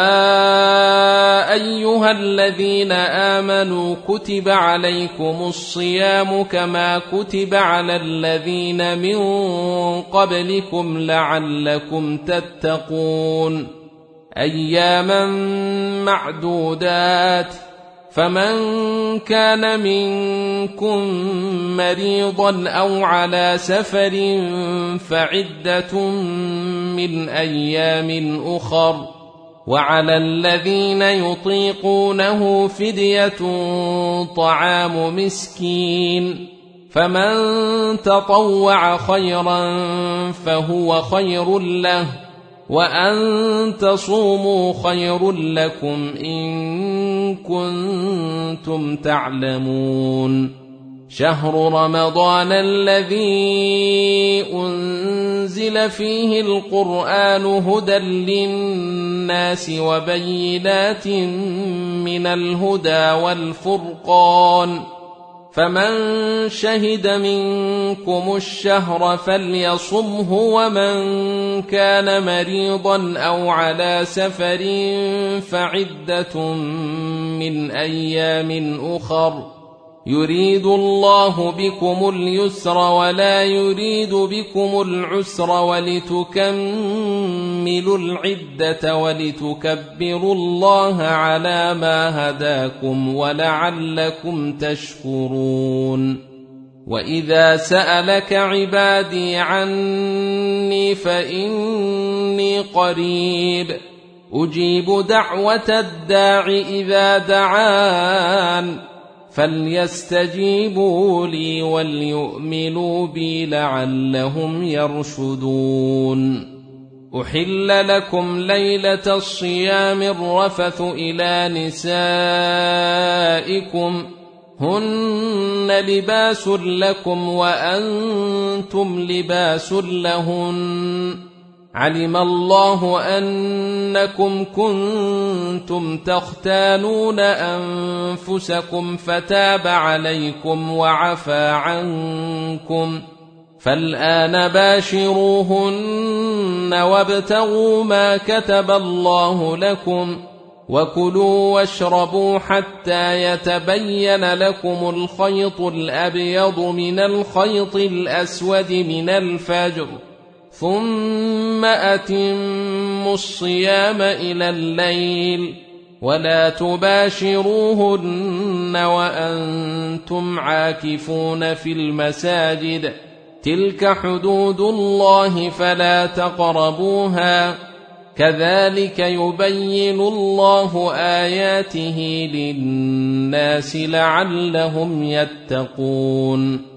أيها الذين آمنوا كتب عليكم الصيام كما كتب على الذين من قبلكم لعلكم تتقون، أياما معدودات، فمن كان منكم مريضا أو على سفر فعدة من أيام أخر، وعلى الذين يطيقونه فدية طعام مسكين، فمن تطوع خيرا فهو خير له، وأن تصوموا خير لكم إن كنتم تعلمون. شهر رمضان الذي أنزل فيه القرآن هدى للناس وبينات من الهدى والفرقان، فمن شهد منكم الشهر فليصمه، ومن كان مريضا أو على سفر فعدة من أيام أخر، يريد الله بكم اليسر ولا يريد بكم العسر، ولتكملوا العدة ولتكبروا الله على ما هداكم ولعلكم تشكرون. وإذا سألك عبادي عني فإني قريب أجيب دعوة الداع إذا دعان، فليستجيبوا لي وليؤمنوا بي لعلهم يرشدون. أحل لكم ليلة الصيام الرفث إلى نسائكم هن لباس لكم وأنتم لباس لهن، علم الله أنكم كنتم تختانون أنفسكم فتاب عليكم وعفى عنكم، فالآن باشروهن وابتغوا ما كتب الله لكم، وكلوا واشربوا حتى يتبين لكم الخيط الأبيض من الخيط الأسود من الفجر، ثم أتموا الصيام إلى الليل، ولا تباشروهن وأنتم عاكفون في المساجد، تلك حدود الله فلا تقربوها، كذلك يبين الله آياته للناس لعلهم يتقون.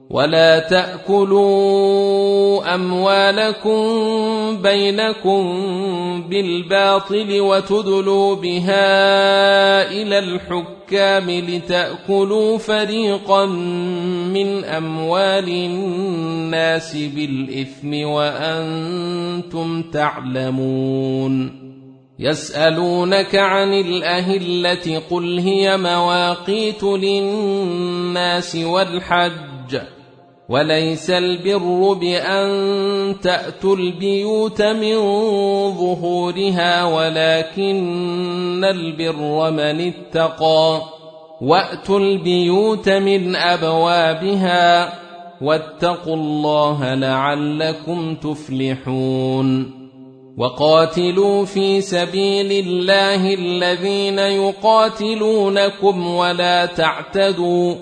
ولا تأكلوا أموالكم بينكم بالباطل وتدلوا بها إلى الحكام لتأكلوا فريقا من أموال الناس بالإثم وأنتم تعلمون. يسألونك عن الأهلة قل هي مواقيت للناس والحج وليس البر بأن تأتوا البيوت من ظهورها ولكن البر من اتقى وأتوا البيوت من أبوابها واتقوا الله لعلكم تفلحون. وقاتلوا في سبيل الله الذين يقاتلونكم ولا تعتدوا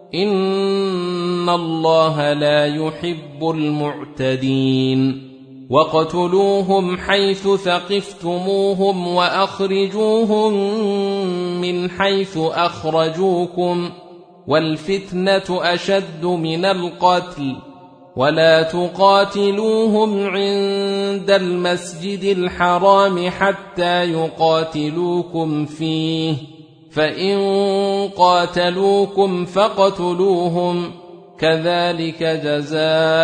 إن الله لا يحب المعتدين. وقتلوهم حيث ثقفتموهم وأخرجوهم من حيث أخرجوكم والفتنة أشد من القتل ولا تقاتلوهم عند المسجد الحرام حتى يقاتلوكم فيه فإن قاتلوكم فاقتلوهم كذلك جزاء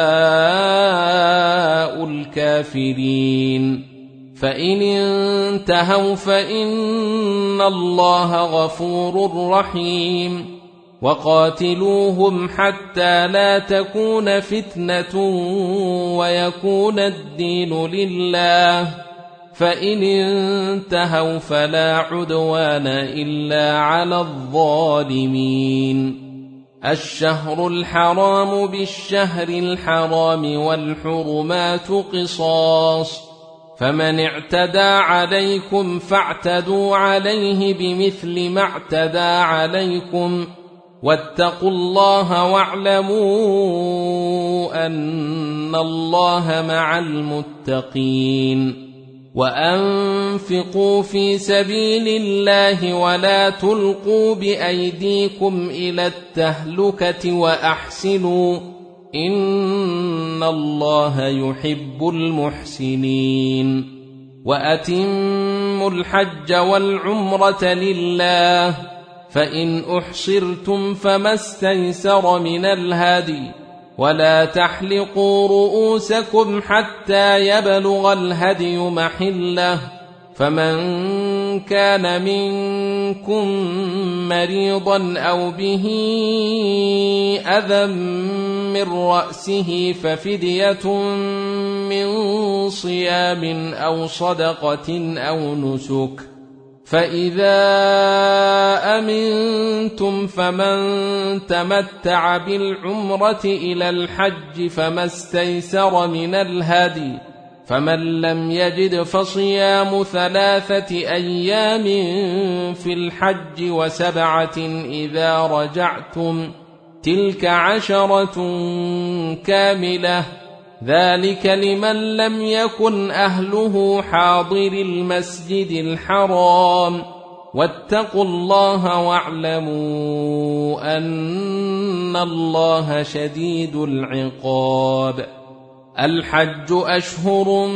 الكافرين. فإن انتهوا فإن الله غفور رحيم. وقاتلوهم حتى لا تكون فتنة ويكون الدين لله فإن انتهوا فلا عدوان إلا على الظالمين. الشهر الحرام بالشهر الحرام والحرمات قصاص فمن اعتدى عليكم فاعتدوا عليه بمثل ما اعتدى عليكم واتقوا الله واعلموا أن الله مع المتقين. وأنفقوا في سبيل الله ولا تلقوا بأيديكم إلى التهلكة وأحسنوا إن الله يحب المحسنين. وأتموا الحج والعمرة لله فإن أحصرتم فما استيسر من الهدي ولا تحلقوا رؤوسكم حتى يبلغ الهدي محله فمن كان منكم مريضا أو به أذى من رأسه ففدية من صيام أو صدقة أو نسك فإذا أمنتم فمن تمتع بالعمرة إلى الحج فما استيسر من الهدي فمن لم يجد فصيام 3 أيام في الحج و7 إذا رجعتم تلك 10 كاملة ذلك لمن لم يكن أهله حاضر المسجد الحرام واتقوا الله واعلموا أن الله شديد العقاب. الحج أشهر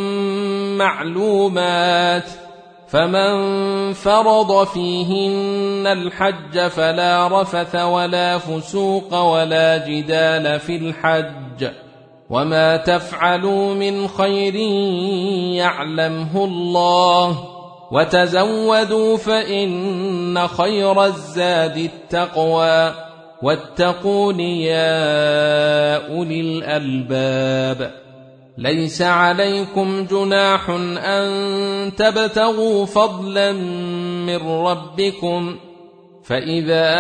معلومات فمن فرض فيهن الحج فلا رفث ولا فسوق ولا جدال في الحج وما تفعلوا من خير يعلمه الله وتزودوا فإن خير الزاد التقوى واتقون يا أولي الألباب. ليس عليكم جناح أن تبتغوا فضلا من ربكم فإذا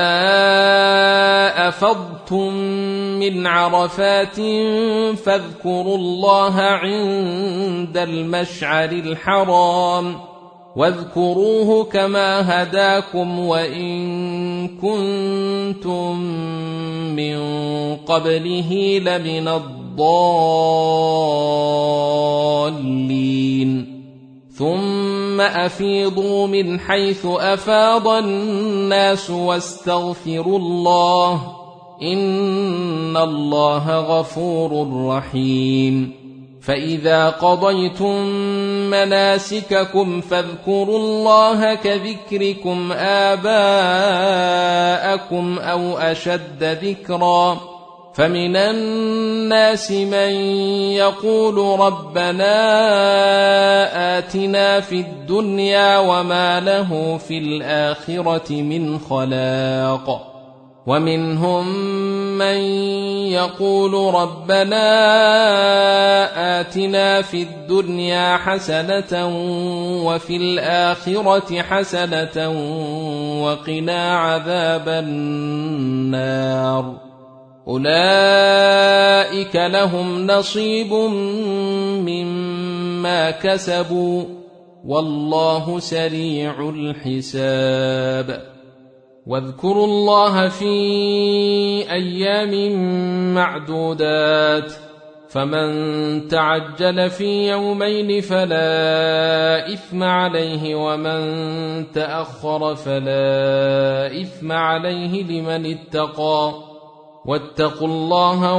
أفضتم من عرفات فاذكروا الله عند المشعر الحرام واذكروه كما هداكم وإن كنتم من قبله لمن الضالين. ثم أفيضوا من حيث أفاض الناس واستغفروا الله إن الله غفور رحيم. فإذا قضيتم مناسككم فاذكروا الله كذكركم آباءكم أو أشد ذكرا. فمن الناس من يقول ربنا آتنا في الدنيا وما له في الآخرة من خلاق. ومنهم من يقول ربنا آتنا في الدنيا حسنة وفي الآخرة حسنة وقنا عذاب النار. أولئك لهم نصيب مما كسبوا والله سريع الحساب. واذكروا الله في أيام معدودات، فمن تعجل في يومين فلا إثم عليه ومن تأخر فلا إثم عليه لمن اتقى. واتقوا الله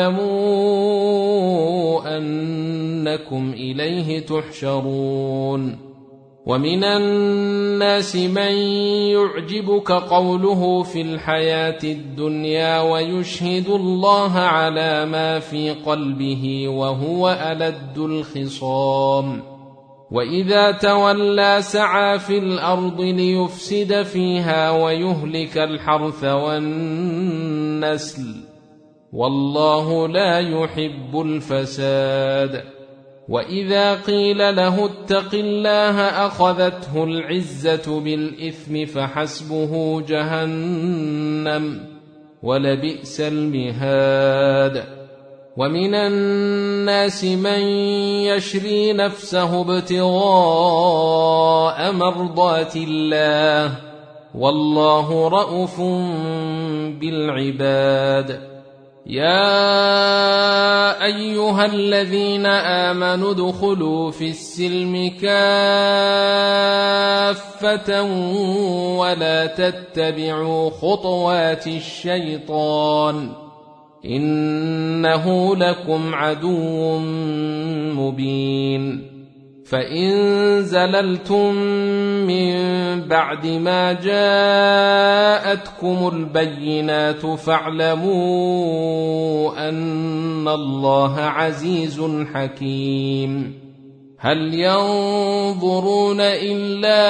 واعلموا أنكم إليه تحشرون. ومن الناس من يعجبك قوله في الحياة الدنيا ويشهد الله على ما في قلبه وهو ألد الخصام. وإذا تولى سعى في الأرض ليفسد فيها ويهلك الحرث والنسل والله لا يحب الفساد. وإذا قيل له اتق الله أخذته العزة بالإثم فحسبه جهنم ولبئس المهاد. ومن الناس من يشري نفسه ابتغاء مرضات الله والله رءوف بالعباد. يا أيها الذين آمنوا ادخلوا في السلم كافة ولا تتبعوا خطوات الشيطان إنه لكم عدو مبين. فإن زللتم من بعد ما جاءتكم البينات فاعلموا أن الله عزيز حكيم. هل ينظرون إلا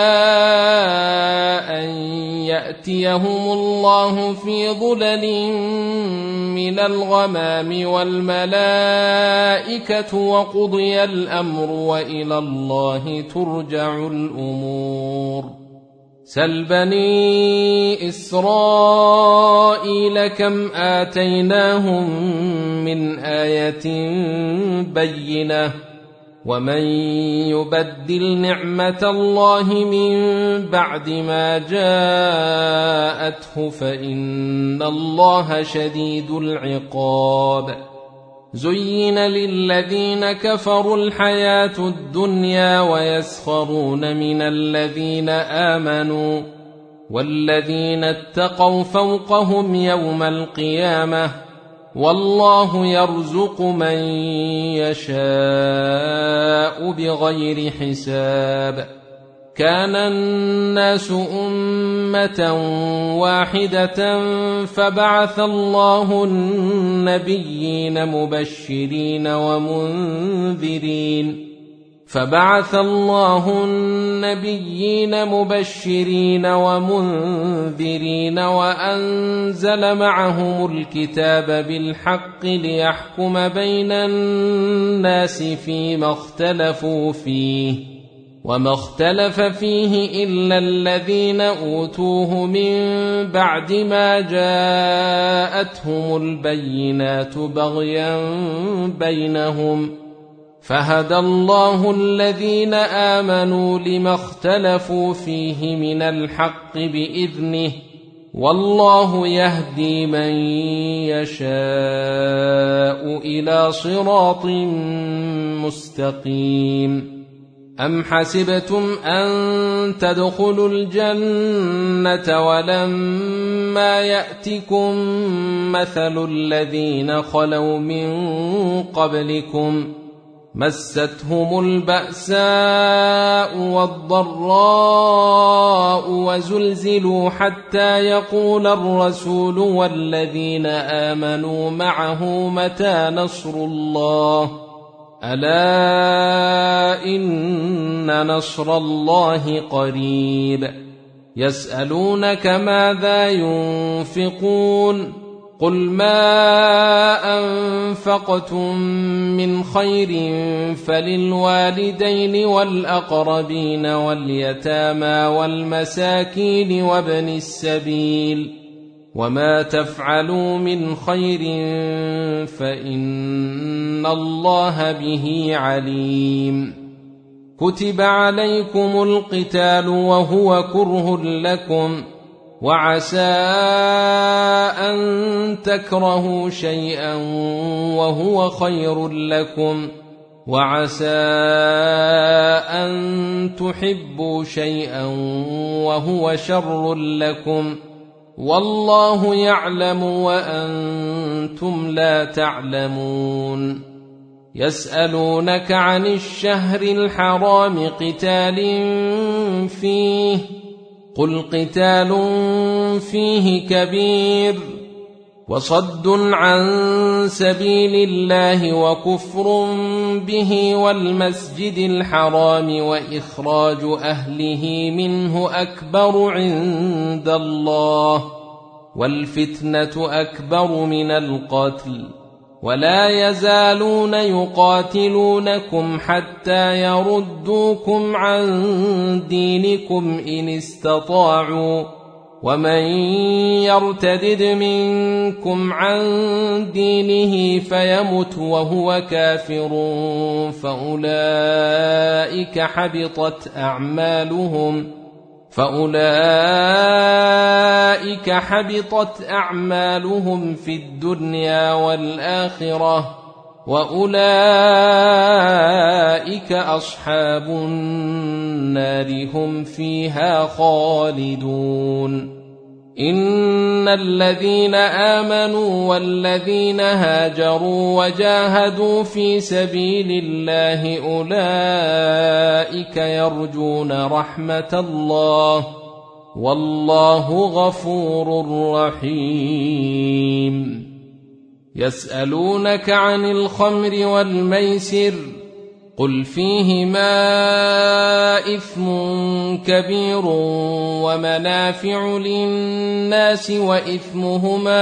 أن يأتيهم الله في ظلل من الغمام والملائكة وقضي الأمر وإلى الله ترجع الأمور. سل بني إسرائيل كم آتيناهم من آية بينة ومن يبدل نعمة الله من بعد ما جاءته فإن الله شديد العقاب. زين للذين كفروا الحياة الدنيا ويسخرون من الذين آمنوا والذين اتقوا فوقهم يوم القيامة والله يرزق من يشاء بغير حساب. كان الناس أمة واحدة فبعث الله النبيين مبشرين ومنذرين وأنزل معهم الكتاب بالحق ليحكم بين الناس فيما اختلفوا فيه وما اختلف فيه إلا الذين أوتوه من بعد ما جاءتهم البينات بغيا بينهم فهدى الله الذين آمنوا لما اختلفوا فيه من الحق بإذنه والله يهدي من يشاء إلى صراط مستقيم. أم حسبتم أن تدخلوا الجنة ولما يأتكم مثل الذين خلوا من قبلكم مستهم البأساء والضراء وزلزلوا حتى يقول الرسول والذين آمنوا معه متى نصر الله ألا إن نصر الله قريب يسألونك ماذا ينفقون قل ما أنفقتم من خير فللوالدين والأقربين واليتامى والمساكين وابن السبيل وما تفعلوا من خير فإن الله به عليم كتب عليكم القتال وهو كره لكم وعسى أن تكرهوا شيئا وهو خير لكم وعسى أن تحبوا شيئا وهو شر لكم والله يعلم وأنتم لا تعلمون يسألونك عن الشهر الحرام قتال فيه قل قتال فيه كبير وصد عن سبيل الله وكفر به والمسجد الحرام وإخراج أهله منه أكبر عند الله والفتنة أكبر من القتل ولا يزالون يقاتلونكم حتى يردوكم عن دينكم إن استطاعوا ومن يرتدد منكم عن دينه فيمت وهو كافر فأولئك حبطت أعمالهم في الدنيا والآخرة وأولئك أصحاب النار هم فيها خالدون إن الذين آمنوا والذين هاجروا وجاهدوا في سبيل الله أولئك يرجون رحمة الله والله غفور رحيم يسألونك عن الخمر والميسر قل فيهما إثم كبير ومنافع للناس وإثمهما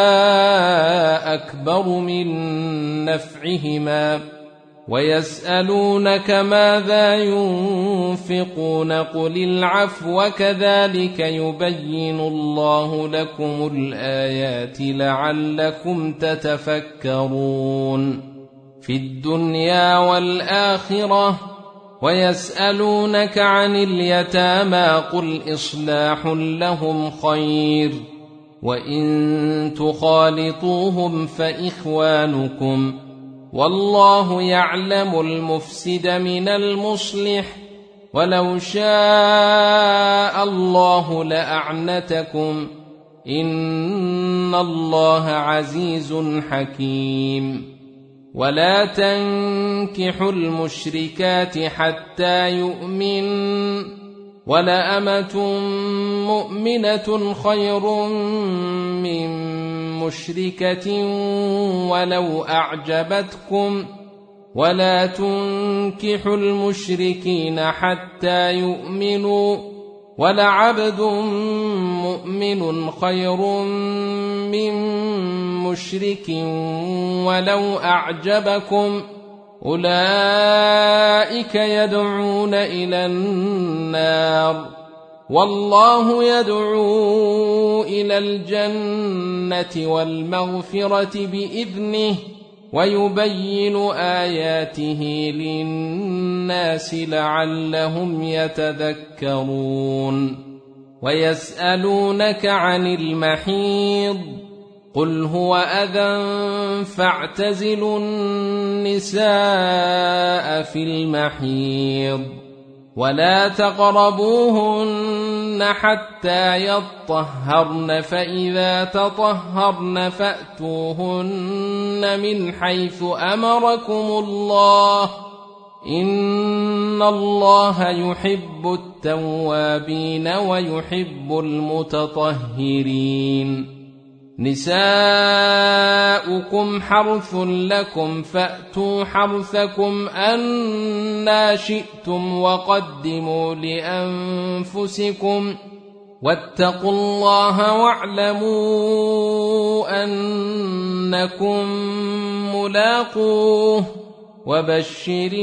أكبر من نفعهما ويسألونك ماذا ينفقون قل العفو كذلك يبين الله لكم الآيات لعلكم تتفكرون في الدنيا والآخرة ويسألونك عن اليتامى قل إصلاح لهم خير وإن تخالطوهم فإخوانكم والله يعلم المفسد من المصلح ولو شاء الله لأعنتكم إن الله عزيز حكيم ولا تنكحوا المشركات حتى يؤمن ولأمة مؤمنة خير من مشركة ولو أعجبتكم ولا تنكحوا المشركين حتى يؤمنوا ولعبد مؤمن خير من مشرك ولو أعجبكم أولئك يدعون إلى النار والله يدعو إلى الجنة والمغفرة بإذنه ويبين آياته للناس لعلهم يتذكرون ويسألونك عن المحيض قل هو أذى فاعتزلوا النساء في المحيض ولا تقربوهن حتى يطهرن فإذا تطهرن فأتوهن من حيث أمركم الله إن الله يحب التوابين ويحب المتطهرين نساؤكم حرث لكم فأتوا حرثكم أنى شئتم وقدموا لأنفسكم واتقوا الله واعلموا أنكم ملاقوه وبشر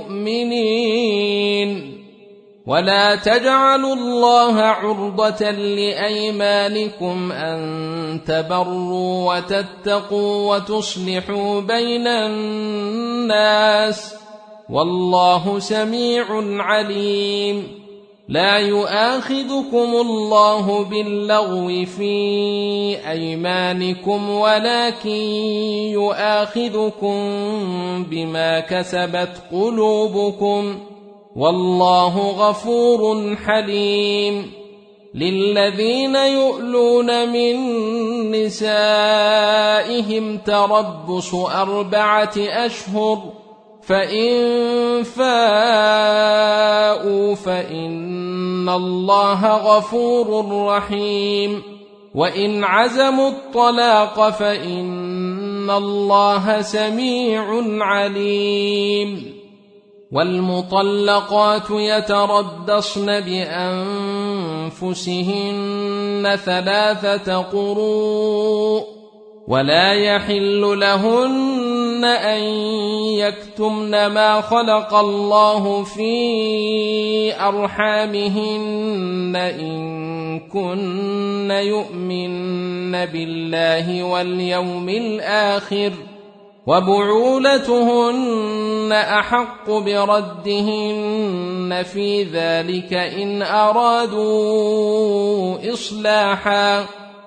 المؤمنين ولا تجعلوا الله عرضة لأيمانكم أن تبروا وتتقوا وتصلحوا بين الناس والله سميع عليم لا يؤاخذكم الله باللغو في أيمانكم ولكن يؤاخذكم بما كسبت قلوبكم والله غفور حليم للذين يؤلون من نسائهم تربص 4 أشهر فإن فاءوا فإن الله غفور رحيم وإن عزموا الطلاق فإن الله سميع عليم والمطلقات يتربصن بأنفسهن 3 قروء ولا يحل لهن أن يكتمن ما خلق الله في أرحامهن إن كن يؤمن بالله واليوم الآخر وبعولتهن أحق بردهن في ذلك إن أرادوا إصلاحا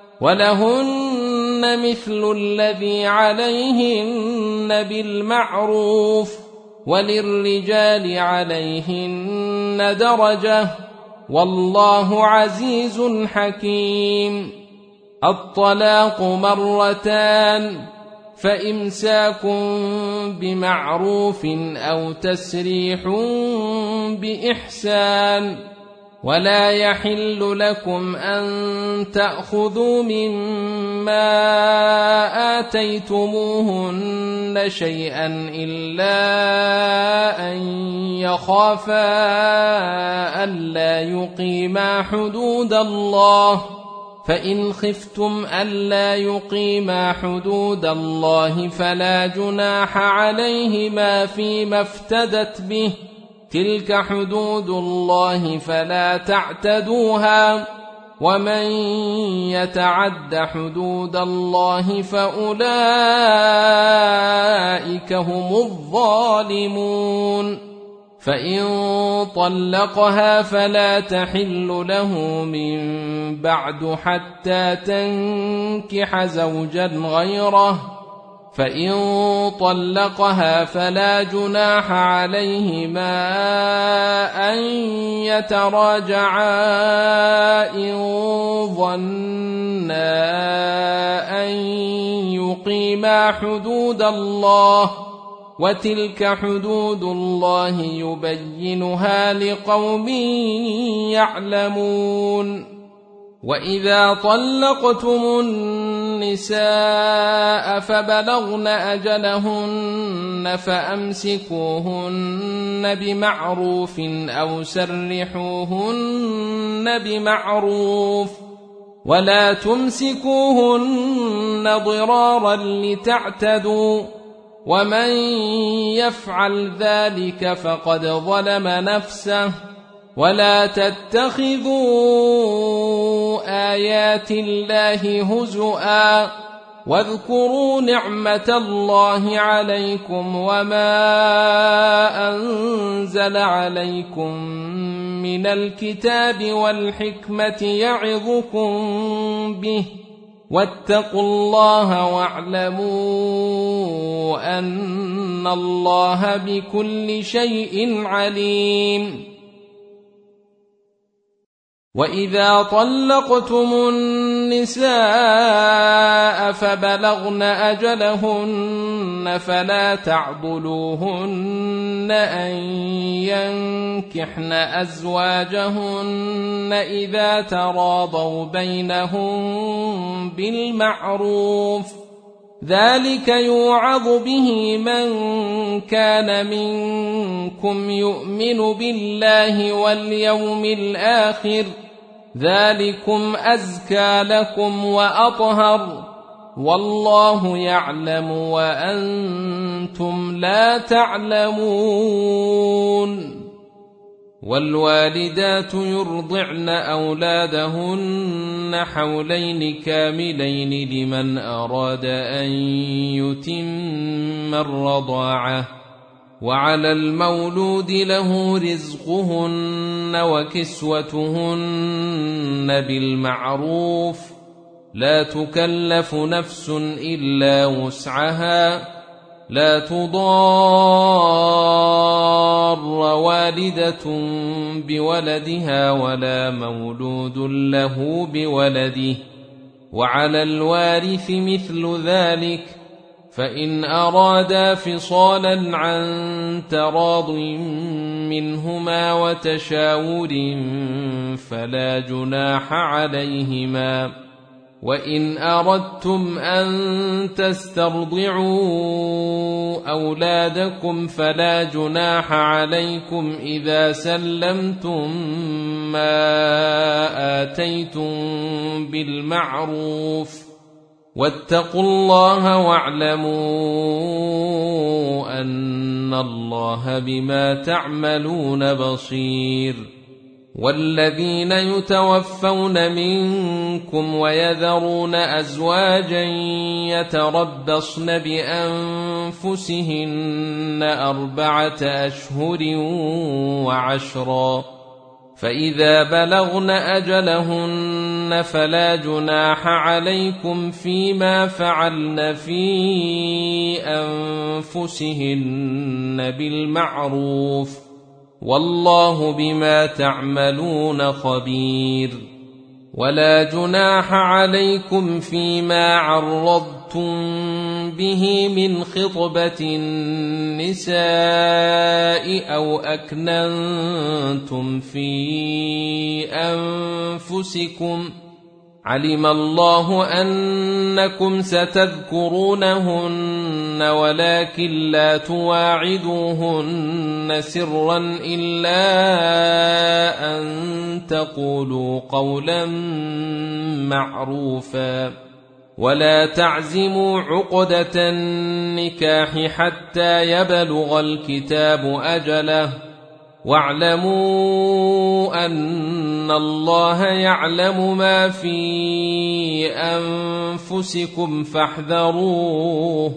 ولهن مثل الذي عليهن بالمعروف وللرجال عليهن درجة والله عزيز حكيم الطلاق 2 فإمساك بمعروف أو تسريح بإحسان ولا يحل لكم أن تأخذوا مما آتيتموهن شيئا إلا أن يخافا ألا يقيما حدود الله فإن خفتم ألا يقيما حدود الله فلا جناح عليهما فيما افتدت به تلك حدود الله فلا تعتدوها ومن يتعد حدود الله فأولئك هم الظالمون فإن طلقها فلا تحل له من بعد حتى تنكح زوجا غيره فإن طلقها فلا جناح عليهما أن يتراجعا إن ظنا أن يقيما حدود الله وتلك حدود الله يبينها لقوم يعلمون وإذا طلقتم النساء فبلغن أجلهن فأمسكوهن بمعروف أو سرحوهن بمعروف ولا تمسكوهن ضرارا لتعتدوا ومن يفعل ذلك فقد ظلم نفسه ولا تتخذوا آيات الله هزؤا واذكروا نعمة الله عليكم وما أنزل عليكم من الكتاب والحكمة يعظكم به واتقوا الله واعلموا أن الله بكل شيء عليم وإذا طلقتم النساء فبلغن أجلهن فلا تعضلوهن أن ينكحن أزواجهن إذا تراضوا بينهم بالمعروف، ذلك يوعظ به من كان منكم يؤمن بالله واليوم الآخر، ذلكم أزكى لكم وأطهر، والله يعلم وأنتم لا تعلمون. والوالدات يرضعن أولادهن حولين كاملين لمن أراد أن يتم الرضاعة، وعلى المولود له رزقهن وكسوتهن بالمعروف، لا تكلف نفس إلا وسعها، لا تضار والدة بولدها ولا مولود له بولده، وعلى الوارث مثل ذلك، فإن أرادا فصالا عن تراض منهما وتشاور فلا جناح عليهما. وإن أردتم أن تسترضعوا أولادكم فلا جناح عليكم إذا سلمتم ما آتيتم بالمعروف، واتقوا الله واعلموا أن الله بما تعملون بصير. والذين يتوفون منكم ويذرون أزواجا يتربصن بأنفسهن 4 أشهر و10، فإذا بلغن أجلهن فلا جناح عليكم فيما فعلن في أنفسهن بالمعروف، والله بما تعملون خبير. ولا جناح عليكم فيما عرضتم به من خطبة النساء أو أكننتم في أنفسكم، علم الله أنكم ستذكرونهن ولكن لا تواعدوهن سرا إلا أن تقولوا قولا معروفا، ولا تعزموا عقدة النكاح حتى يبلغ الكتاب أجله، واعلموا أن الله يعلم ما في أنفسكم فاحذروه،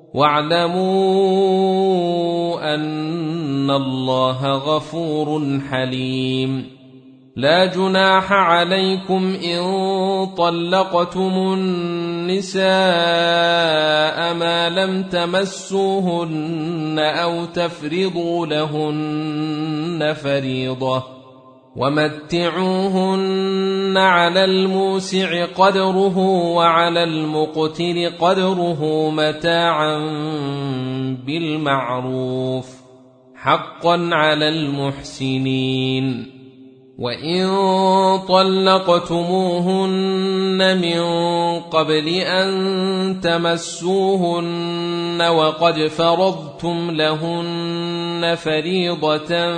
واعلموا أن الله غفور حليم. لا جناح عليكم إن طلقتم النساء ما لم تمسوهن أو تفرضوا لهن فريضة، ومتعوهن على الموسع قدره وعلى المقتر قدره متاعا بالمعروف، حقا على المحسنين. وإن طلقتموهن من قبل أن تمسوهن وقد فرضتم لهن فريضة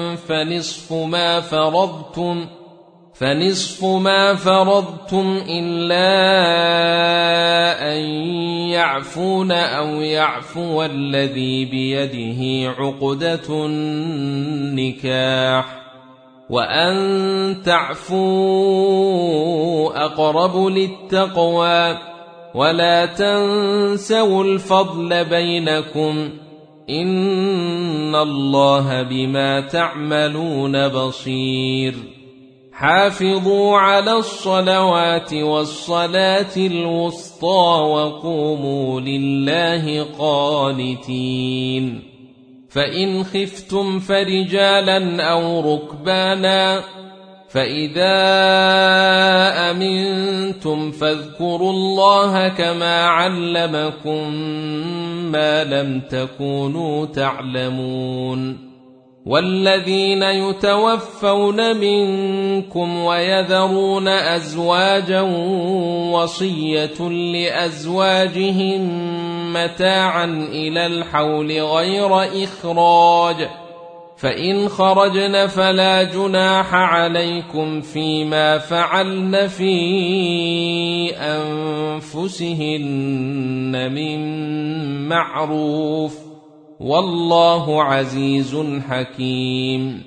فنصف ما فرضتم إلا أن يعفون أو يعفو الذي بيده عقدة النكاح، وأن تعفوا أقرب للتقوى، ولا تنسوا الفضل بينكم، إن الله بما تعملون بصير. حافظوا على الصلوات والصلاة الوسطى وقوموا لله قانتين. فإن خفتم فرجالا أو ركبانا فإذا أمنتم فاذكروا الله كما علمكم ما لم تكونوا تعلمون والذين يتوفون منكم ويذرون أزواجا وصية لأزواجهم متاعا إلى الحول غير إخراج فإن خرجن فلا جناح عليكم فيما فعلن في أنفسهن من معروف والله عزيز حكيم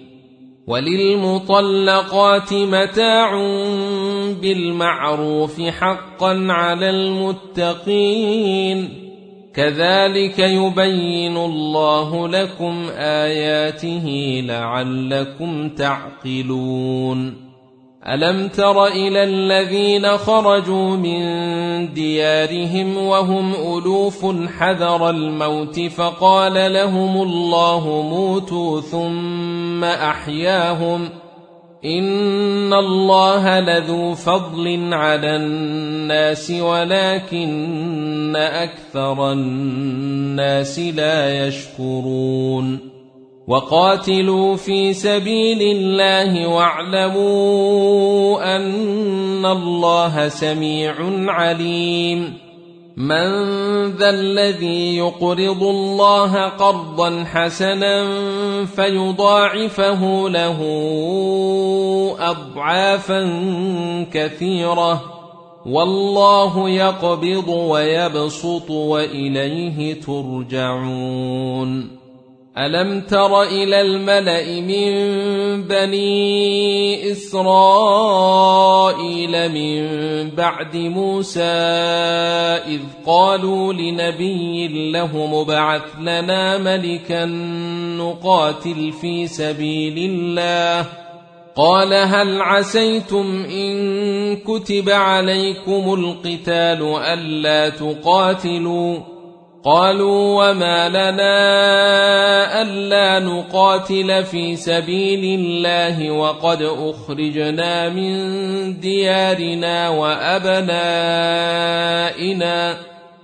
وللمطلقات متاع بالمعروف حقا على المتقين كذلك يبين الله لكم آياته لعلكم تعقلون ألم تر إلى الذين خرجوا من ديارهم وهم ألوف حذر الموت فقال لهم الله موتوا ثم أحياهم إن الله لذو فضل على الناس ولكن أكثر الناس لا يشكرون وقاتلوا في سبيل الله واعلموا أن الله سميع عليم من ذا الذي يقرض الله قرضا حسنا فيضاعفه له أضعافا كثيرة والله يقبض ويبسط وإليه ترجعون ألم تر إلى الملأ من بني إسرائيل من بعد موسى إذ قالوا لنبي له مبعث لنا ملكا نقاتل في سبيل الله قال هل عسيتم إن كتب عليكم القتال ألا تقاتلوا قالوا وما لنا ألا نقاتل في سبيل الله وقد أخرجنا من ديارنا وأبنائنا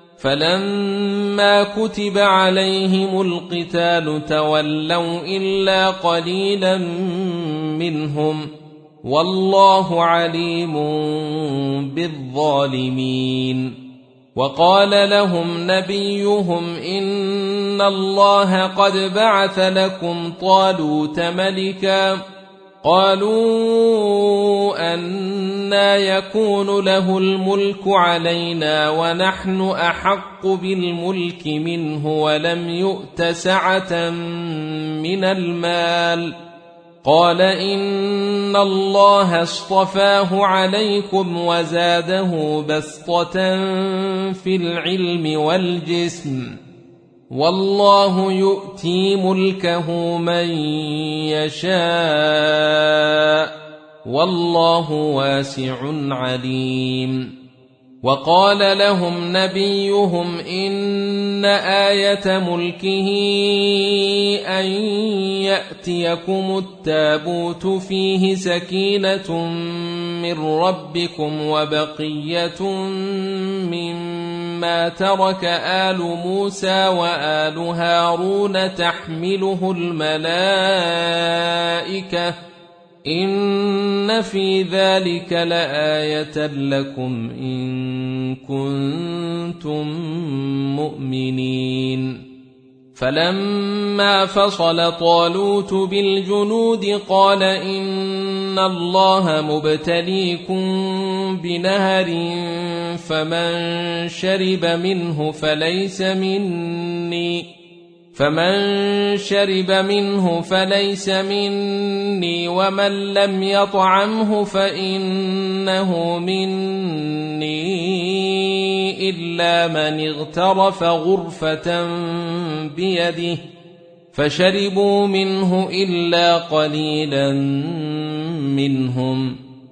فلما كتب عليهم القتال تولوا إلا قليلا منهم والله عليم بالظالمين وقال لهم نبيهم إن الله قد بعث لكم طالوت ملكا قالوا أنى يكون له الملك علينا ونحن أحق بالملك منه ولم يؤت سعة من المال قال إن الله اصطفاه عليكم وزاده بسطة في العلم والجسم والله يؤتي ملكه من يشاء والله واسع عليم وقال لهم نبيهم إن آية ملكه أن يأتيكم التابوت فيه سكينة من ربكم وبقية مما ترك آل موسى وآل هارون تحمله الملائكة إن في ذلك لآية لكم إن كنتم مؤمنين فلما فصل طالوت بالجنود قال إن الله مبتليكم بنهر فمن شرب منه فليس مني ومن لم يطعمه فإنه مني إلا من اغترف غرفة بيده فشربوا منه إلا قليلا منهم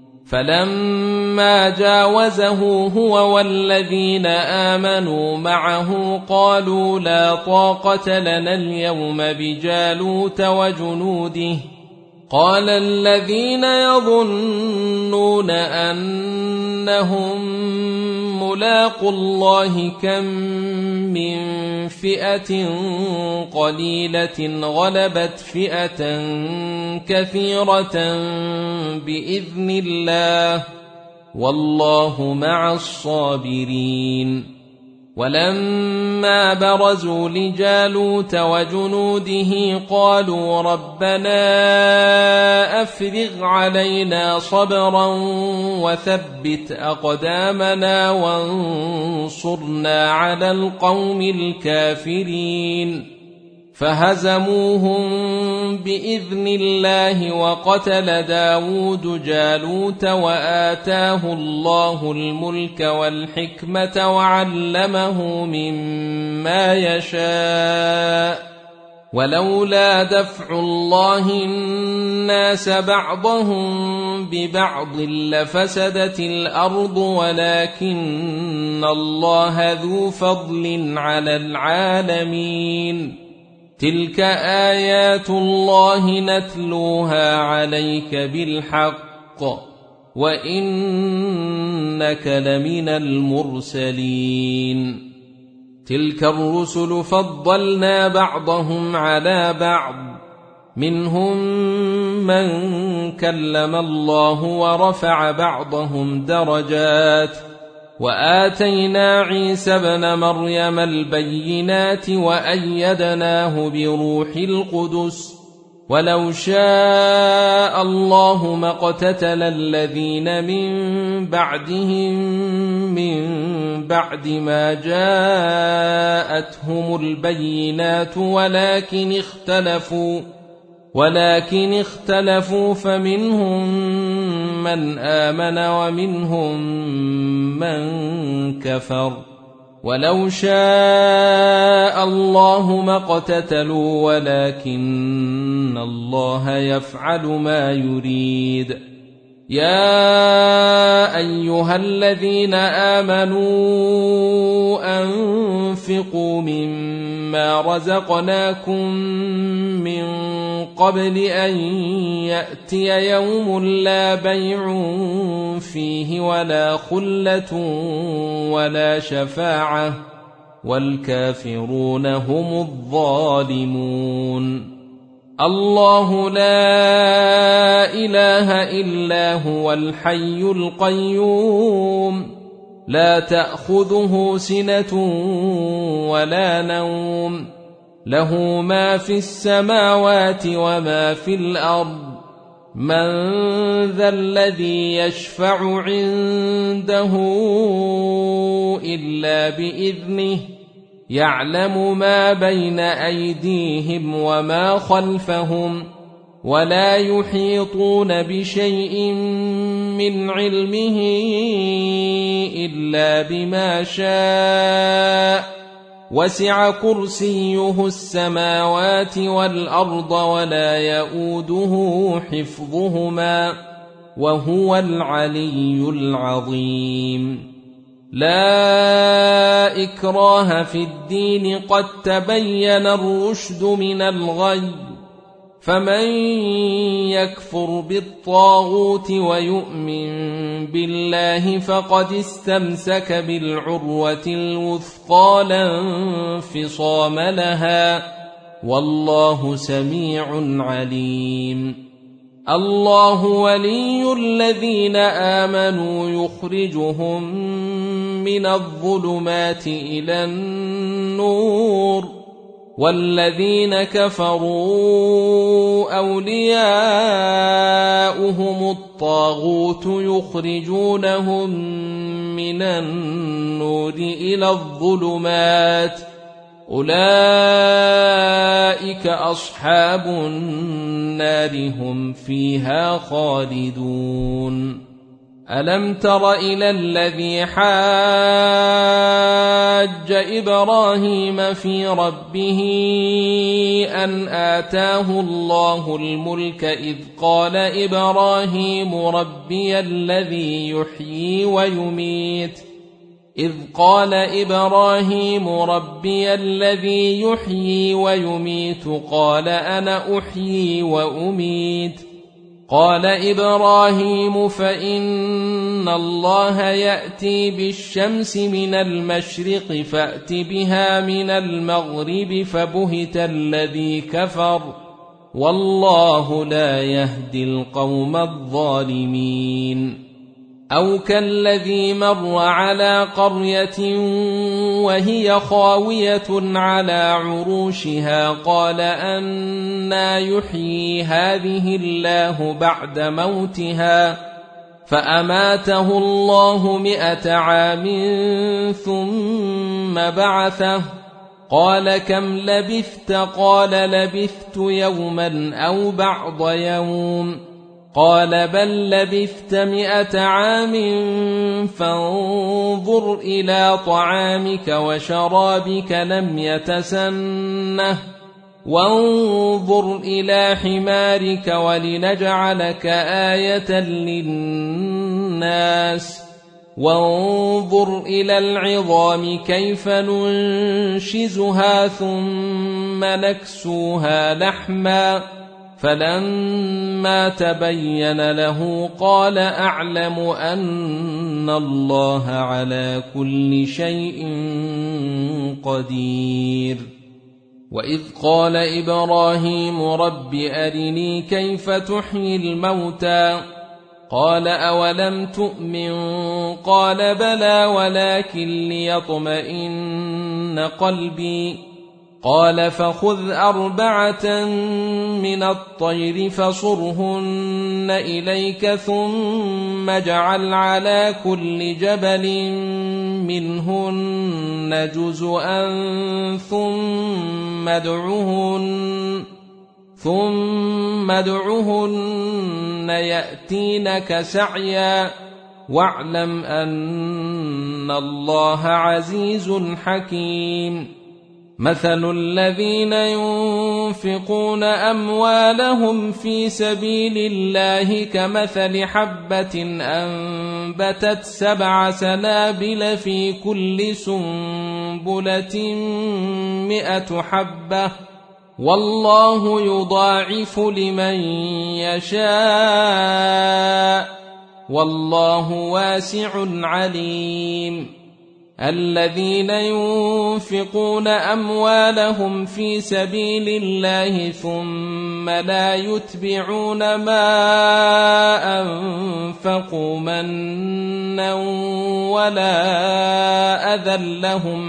فلما جاوزه هو والذين آمنوا معه قالوا لا طاقة لنا اليوم بجالوت وجنوده قال الذين يظنون أنهم ملاقو الله كم من فئة قليلة غلبت فئة كثيرة بإذن الله والله مع الصابرين. ولما برزوا لجالوت وجنوده قالوا ربنا أفرغ علينا صبرا وثبت أقدامنا وانصرنا على القوم الكافرين. فهزموهم بإذن الله وقتل داود جالوت وآتاه الله الملك والحكمة وعلمه مما يشاء ولولا دفع الله الناس بعضهم ببعض لفسدت الأرض ولكن الله ذو فضل على العالمين. تلك آيات الله نتلوها عليك بالحق وإنك لمن المرسلين. تلك الرسل فضلنا بعضهم على بعض منهم من كلم الله ورفع بعضهم درجات وآتينا عيسى ابن مريم البينات وأيدناه بروح القدس ولو شاء الله ما اقتتل الذين من بعدهم من بعد ما جاءتهم البينات ولكن اختلفوا فمنهم من آمن ومنهم من كفر ولو شاء الله ما اقتتلوا ولكن الله يفعل ما يريد. يا أيها الذين آمنوا أنفقوا مما رزقناكم من قبل أن يأتي يوم لا بيع فيه ولا خلة ولا شفاعة والكافرون هم الظالمون. الله لا إله إلا هو الحي القيوم لا تأخذه سنة ولا نوم له ما في السماوات وما في الأرض من ذا الذي يشفع عنده إلا بإذنه يعلم ما بين أيديهم وما خلفهم ولا يحيطون بشيء من علمه إلا بما شاء وسع كرسيه السماوات والأرض ولا يؤوده حفظهما وهو العلي العظيم. لا إكراه في الدين قد تبين الرشد من الغي فمن يكفر بالطاغوت ويؤمن بالله فقد استمسك بالعروة الوثقى لا انفصام لها والله سميع عليم. الله ولي الذين آمنوا يخرجهم من الظلمات إلى النور والذين كفروا أولياؤهم الطاغوت يخرجونهم من النور إلى الظلمات أولئك أصحاب النار هم فيها خالدون. ألم تر إلى الذي حاج إبراهيم في ربه أن آتاه الله الملك إذ قال إبراهيم ربي الذي يحيي ويميت قال أنا أحيي وأميت قال إبراهيم فإن الله يأتي بالشمس من المشرق فأت بها من المغرب فبهت الذي كفر والله لا يهدي القوم الظالمين أو كالذي مر على قرية وهي خاوية على عروشها قال أنى يحيي هذه الله بعد موتها فأماته الله 100 عام ثم بعثه قال كم لبثت قال لبثت يوما أو بعض يوم قال بل لبثت 100 عام فانظر إلى طعامك وشرابك لم يتسنه وانظر إلى حمارك ولنجعلك آية للناس وانظر إلى العظام كيف ننشزها ثم نكسوها لحما فلما تبين له قال أعلم أن الله على كل شيء قدير وإذ قال إبراهيم رب أرني كيف تحيي الموتى قال أولم تؤمن قال بلى ولكن ليطمئن قلبي قال فخذ 4 من الطير فصرهن إليك ثم اجعل على كل جبل منهن جزءا ثم ادعهن يأتينك سعيا واعلم أن الله عزيز حكيم مثل الذين ينفقون أموالهم في سبيل الله كمثل حبة أنبتت 7 سنابل في كل سنبلة 100 حبة والله يضاعف لمن يشاء والله واسع عليم الذين ينفقون أموالهم في سبيل الله ثم لا يتبعون ما أنفقوا منا ولا أذى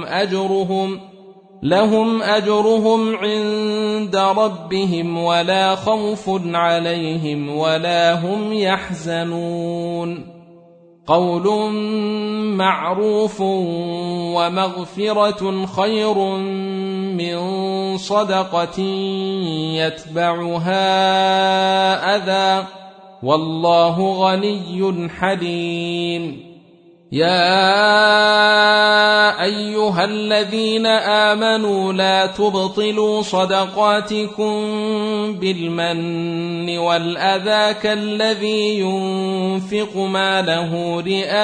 لهم أجرهم عند ربهم ولا خوف عليهم ولا هم يحزنون قول معروف ومغفرة خير من صدقة يتبعها أذى والله غني حليم يا أيها الذين آمنوا لا تبطلوا صدقاتكم بالمن والأذى كالذي ينفق ماله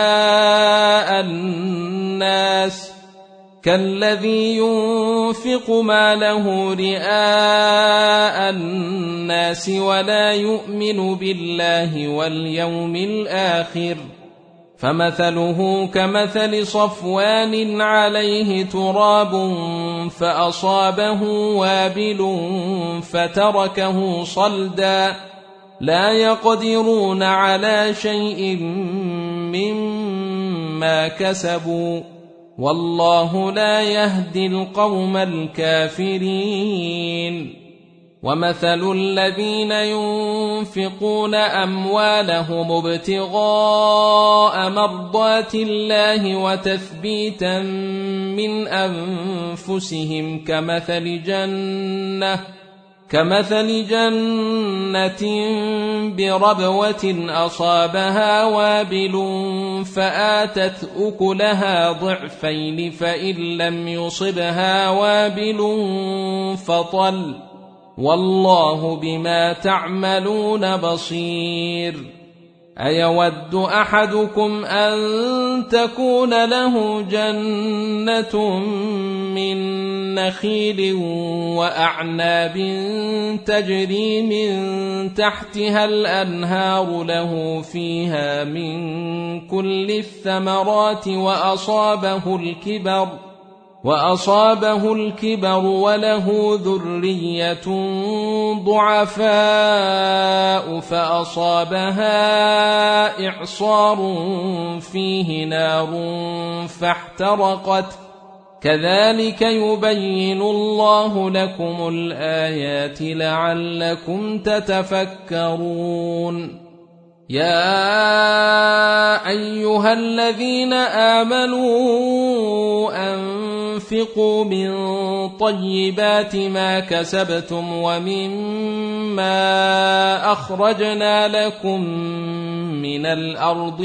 رئاء الناس ولا يؤمن بالله واليوم الآخر فمثله كمثل صفوان عليه تراب فأصابه وابل فتركه صلدا لا يقدرون على شيء مما كسبوا والله لا يهدي القوم الكافرين ومثل الذين ينفقون أموالهم ابتغاء مرضات الله وتثبيتا من أنفسهم كمثل جنة بربوة أصابها وابل فآتت أكلها ضعفين فإن لم يصبها وابل فطل والله بما تعملون بصير أيود أحدكم أن تكون له جنة من نخيل وأعناب تجري من تحتها الأنهار له فيها من كل الثمرات وأصابه الكبر وله ذرية ضعفاء فأصابها إعصار فيه نار فاحترقت كذلك يبين الله لكم الآيات لعلكم تتفكرون يا أيها الذين آمنوا أنفقوا من طيبات ما كسبتم ومما أخرجنا لكم من الأرض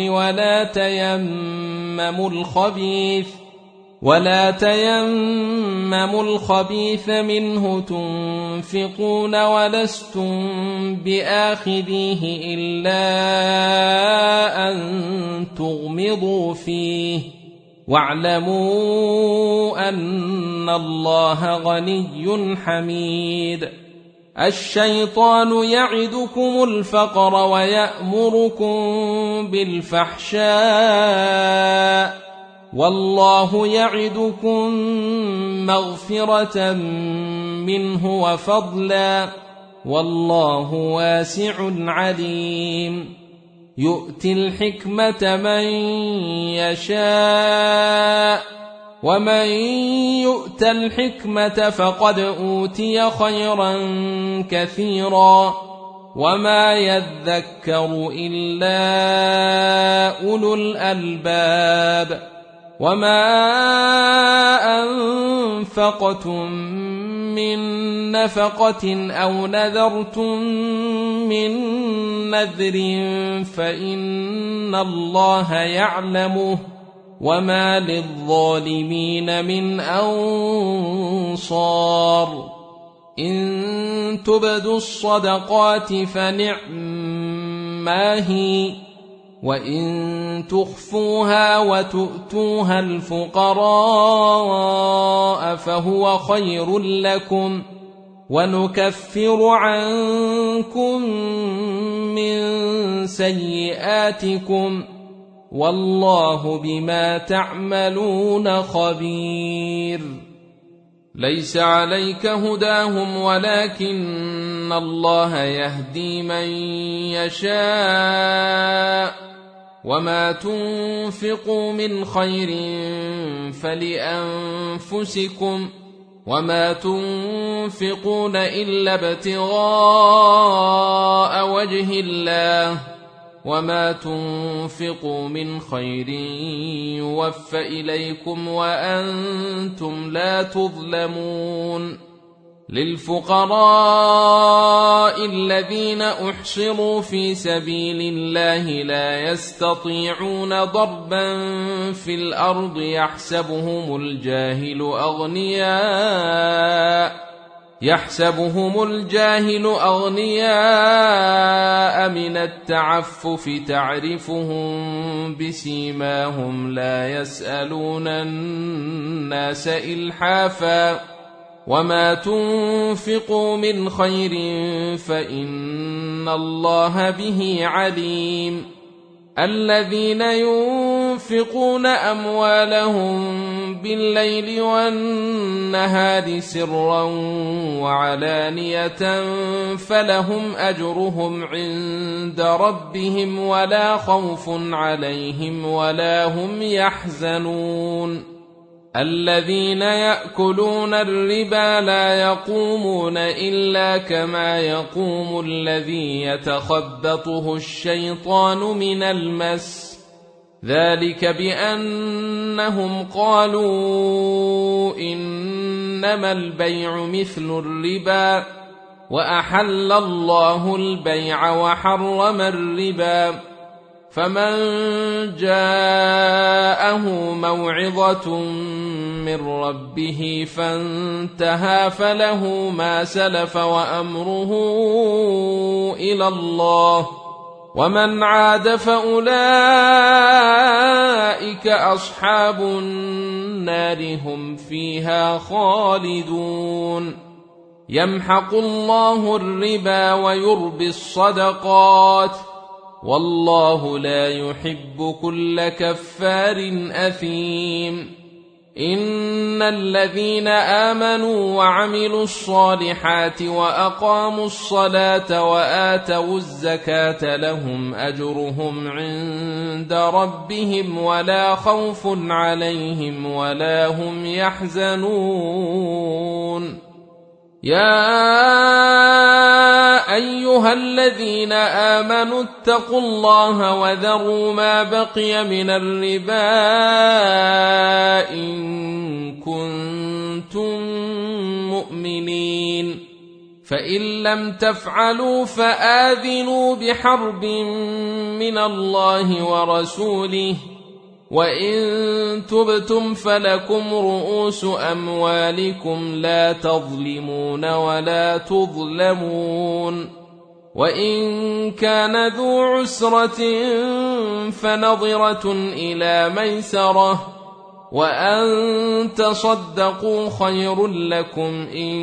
ولا تيمموا الخبيث منه تنفقون ولستم بآخذيه إلا أن تغمضوا فيه واعلموا أن الله غني حميد الشيطان يعدكم الفقر ويأمركم بالفحشاء والله يعدكم مغفرة منه وفضلا والله واسع عليم يؤتي الحكمة من يشاء ومن يؤت الحكمة فقد أوتي خيرا كثيرا وما يذكر إلا أولو الألباب وما أنفقتم من نفقة أو نذرتم من نذر فإن الله يعلمه وما للظالمين من أنصار إن تبدوا الصدقات فنعما هي وإن تخفوها وتؤتوها الفقراء فهو خير لكم ونكفر عنكم من سيئاتكم والله بما تعملون خبير ليس عليك هداهم ولكن الله يهدي من يشاء وما تنفقوا من خير فلأنفسكم وما تنفقون إلا ابتغاء وجه الله وما تنفقوا من خير يوفى إليكم وأنتم لا تظلمون للفقراء الذين أحصروا في سبيل الله لا يستطيعون ضربا في الأرض يحسبهم الجاهل أغنياء من التعفف تعرفهم بسيماهم لا يسألون الناس إلحافا وما تنفقوا من خير فإن الله به عليم الذين ينفقون أموالهم بالليل والنهار سرا وعلانية فلهم أجرهم عند ربهم ولا خوف عليهم ولا هم يحزنون الذين يأكلون الربا لا يقومون إلا كما يقوم الذي يتخبطه الشيطان من المس ذلك بأنهم قالوا إنما البيع مثل الربا وأحل الله البيع وحرم الربا فمن جاءه موعظة من ربه فانتهى فله ما سلف وأمره إلى الله ومن عاد فأولئك أصحاب النار هم فيها خالدون يمحق الله الربا ويربي الصدقات والله لا يحب كل كفار أثيم إن الذين آمنوا وعملوا الصالحات وأقاموا الصلاة وآتوا الزكاة لهم أجرهم عند ربهم ولا خوف عليهم ولا هم يحزنون يا أيها الذين آمنوا اتقوا الله وذروا ما بقي من الربا إن كنتم مؤمنين فإن لم تفعلوا فآذنوا بحرب من الله ورسوله وإن تبتم فلكم رؤوس أموالكم لا تظلمون ولا تظلمون وإن كان ذو عسرة فنظرة إلى ميسرة وأن تصدقوا خير لكم إن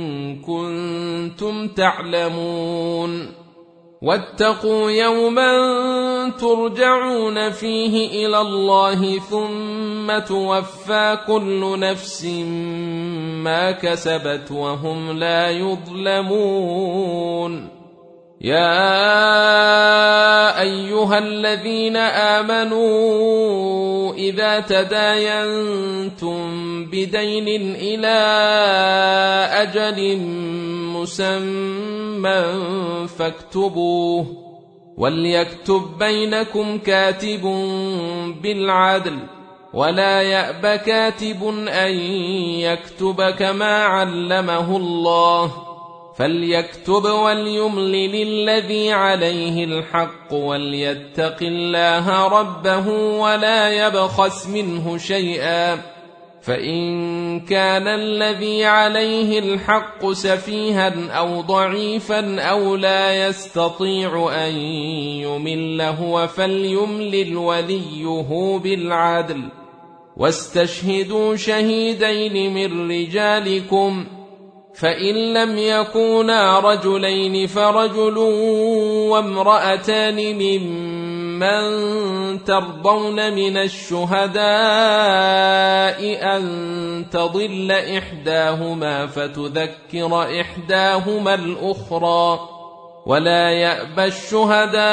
كنتم تعلمون واتقوا يوما ترجعون فيه إلى الله ثم توفى كل نفس ما كسبت وهم لا يظلمون يا أيها الذين آمنوا إذا تداينتم بدين إلى أجل مسمى فاكتبوه وليكتب بينكم كاتب بالعدل ولا يأب كاتب أن يكتب كما علمه الله فليكتب وليملل الذي عليه الحق وليتق الله ربه ولا يبخس منه شيئا فإن كان الذي عليه الحق سفيها أو ضعيفا أو لا يستطيع أن يمل هو فليملل وليه بالعدل واستشهدوا شهيدين من رجالكم فإن لم يكونا رجلين فرجل وامرأتان ممن ترضون من الشهداء أن تضل إحداهما فتذكر إحداهما الأخرى ولا يأبى الشهداء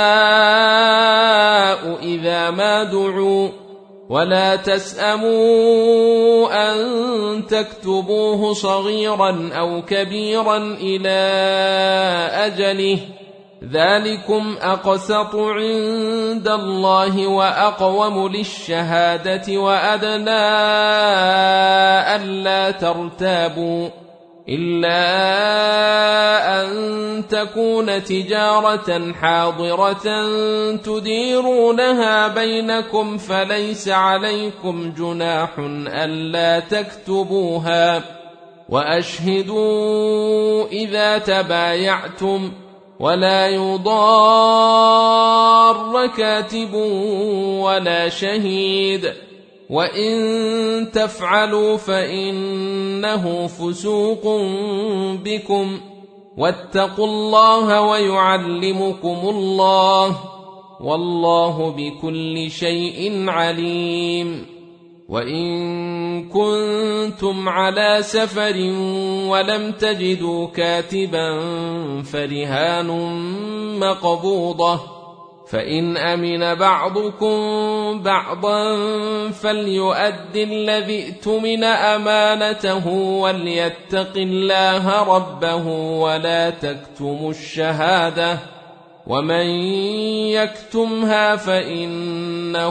إذا ما دعوا ولا تسأموا أن تكتبوه صغيرا أو كبيرا إلى أجله ذلكم أقسط عند الله وأقوم للشهادة وأدنى ألا ترتابوا إلا أن تكون تجارة حاضرة تديرونها بينكم فليس عليكم جناح ألا تكتبوها وأشهدوا إذا تبايعتم ولا يضار كاتب ولا شهيد وإن تفعلوا فإنه فسوق بكم واتقوا الله ويعلمكم الله والله بكل شيء عليم وإن كنتم على سفر ولم تجدوا كاتبا فرهان مقبوضة فإن أمن بعضكم بعضا فليؤد الذي ائتمن أمانته وليتق الله ربه ولا تكتموا الشهادة ومن يكتمها فإنه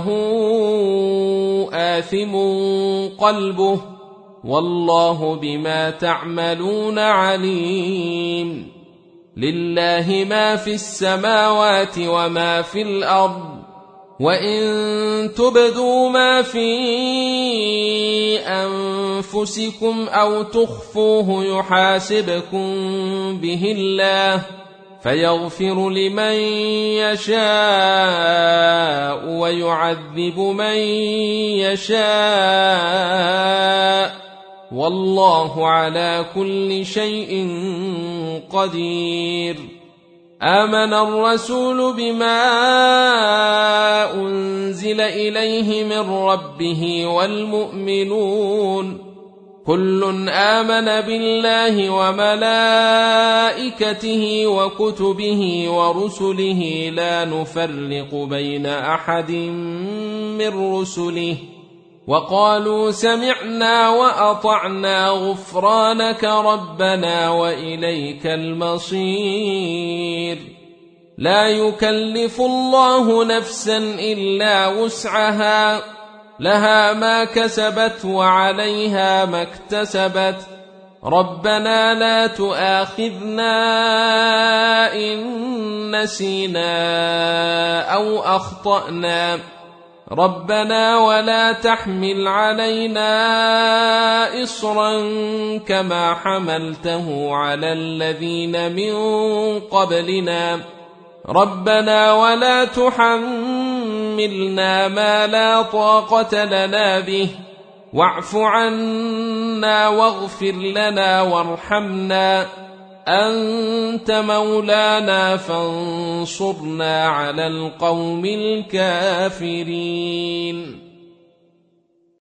آثم قلبه والله بما تعملون عليم لله ما في السماوات وما في الأرض وإن تبدوا ما في أنفسكم أو تخفوه يحاسبكم به الله فيغفر لمن يشاء ويعذب من يشاء، والله على كل شيء قدير. آمن الرسول بما أنزل إليه من ربه والمؤمنون كل آمن بالله وملائكته وكتبه ورسله لا نفرق بين أحد من رسله وقالوا سمعنا وأطعنا غفرانك ربنا وإليك المصير. لا يكلف الله نفسا إلا وسعها، لها ما كسبت وعليها ما اكتسبت. ربنا لا تؤاخذنا إن نسينا أو أخطأنا، ربنا ولا تحمل علينا إصرا كما حملته على الذين من قبلنا، ربنا ولا تحملنا ما لا طاقة لنا به، واعف عنا واغفر لنا وارحمنا، أنت مولانا فانصرنا على القوم الكافرين.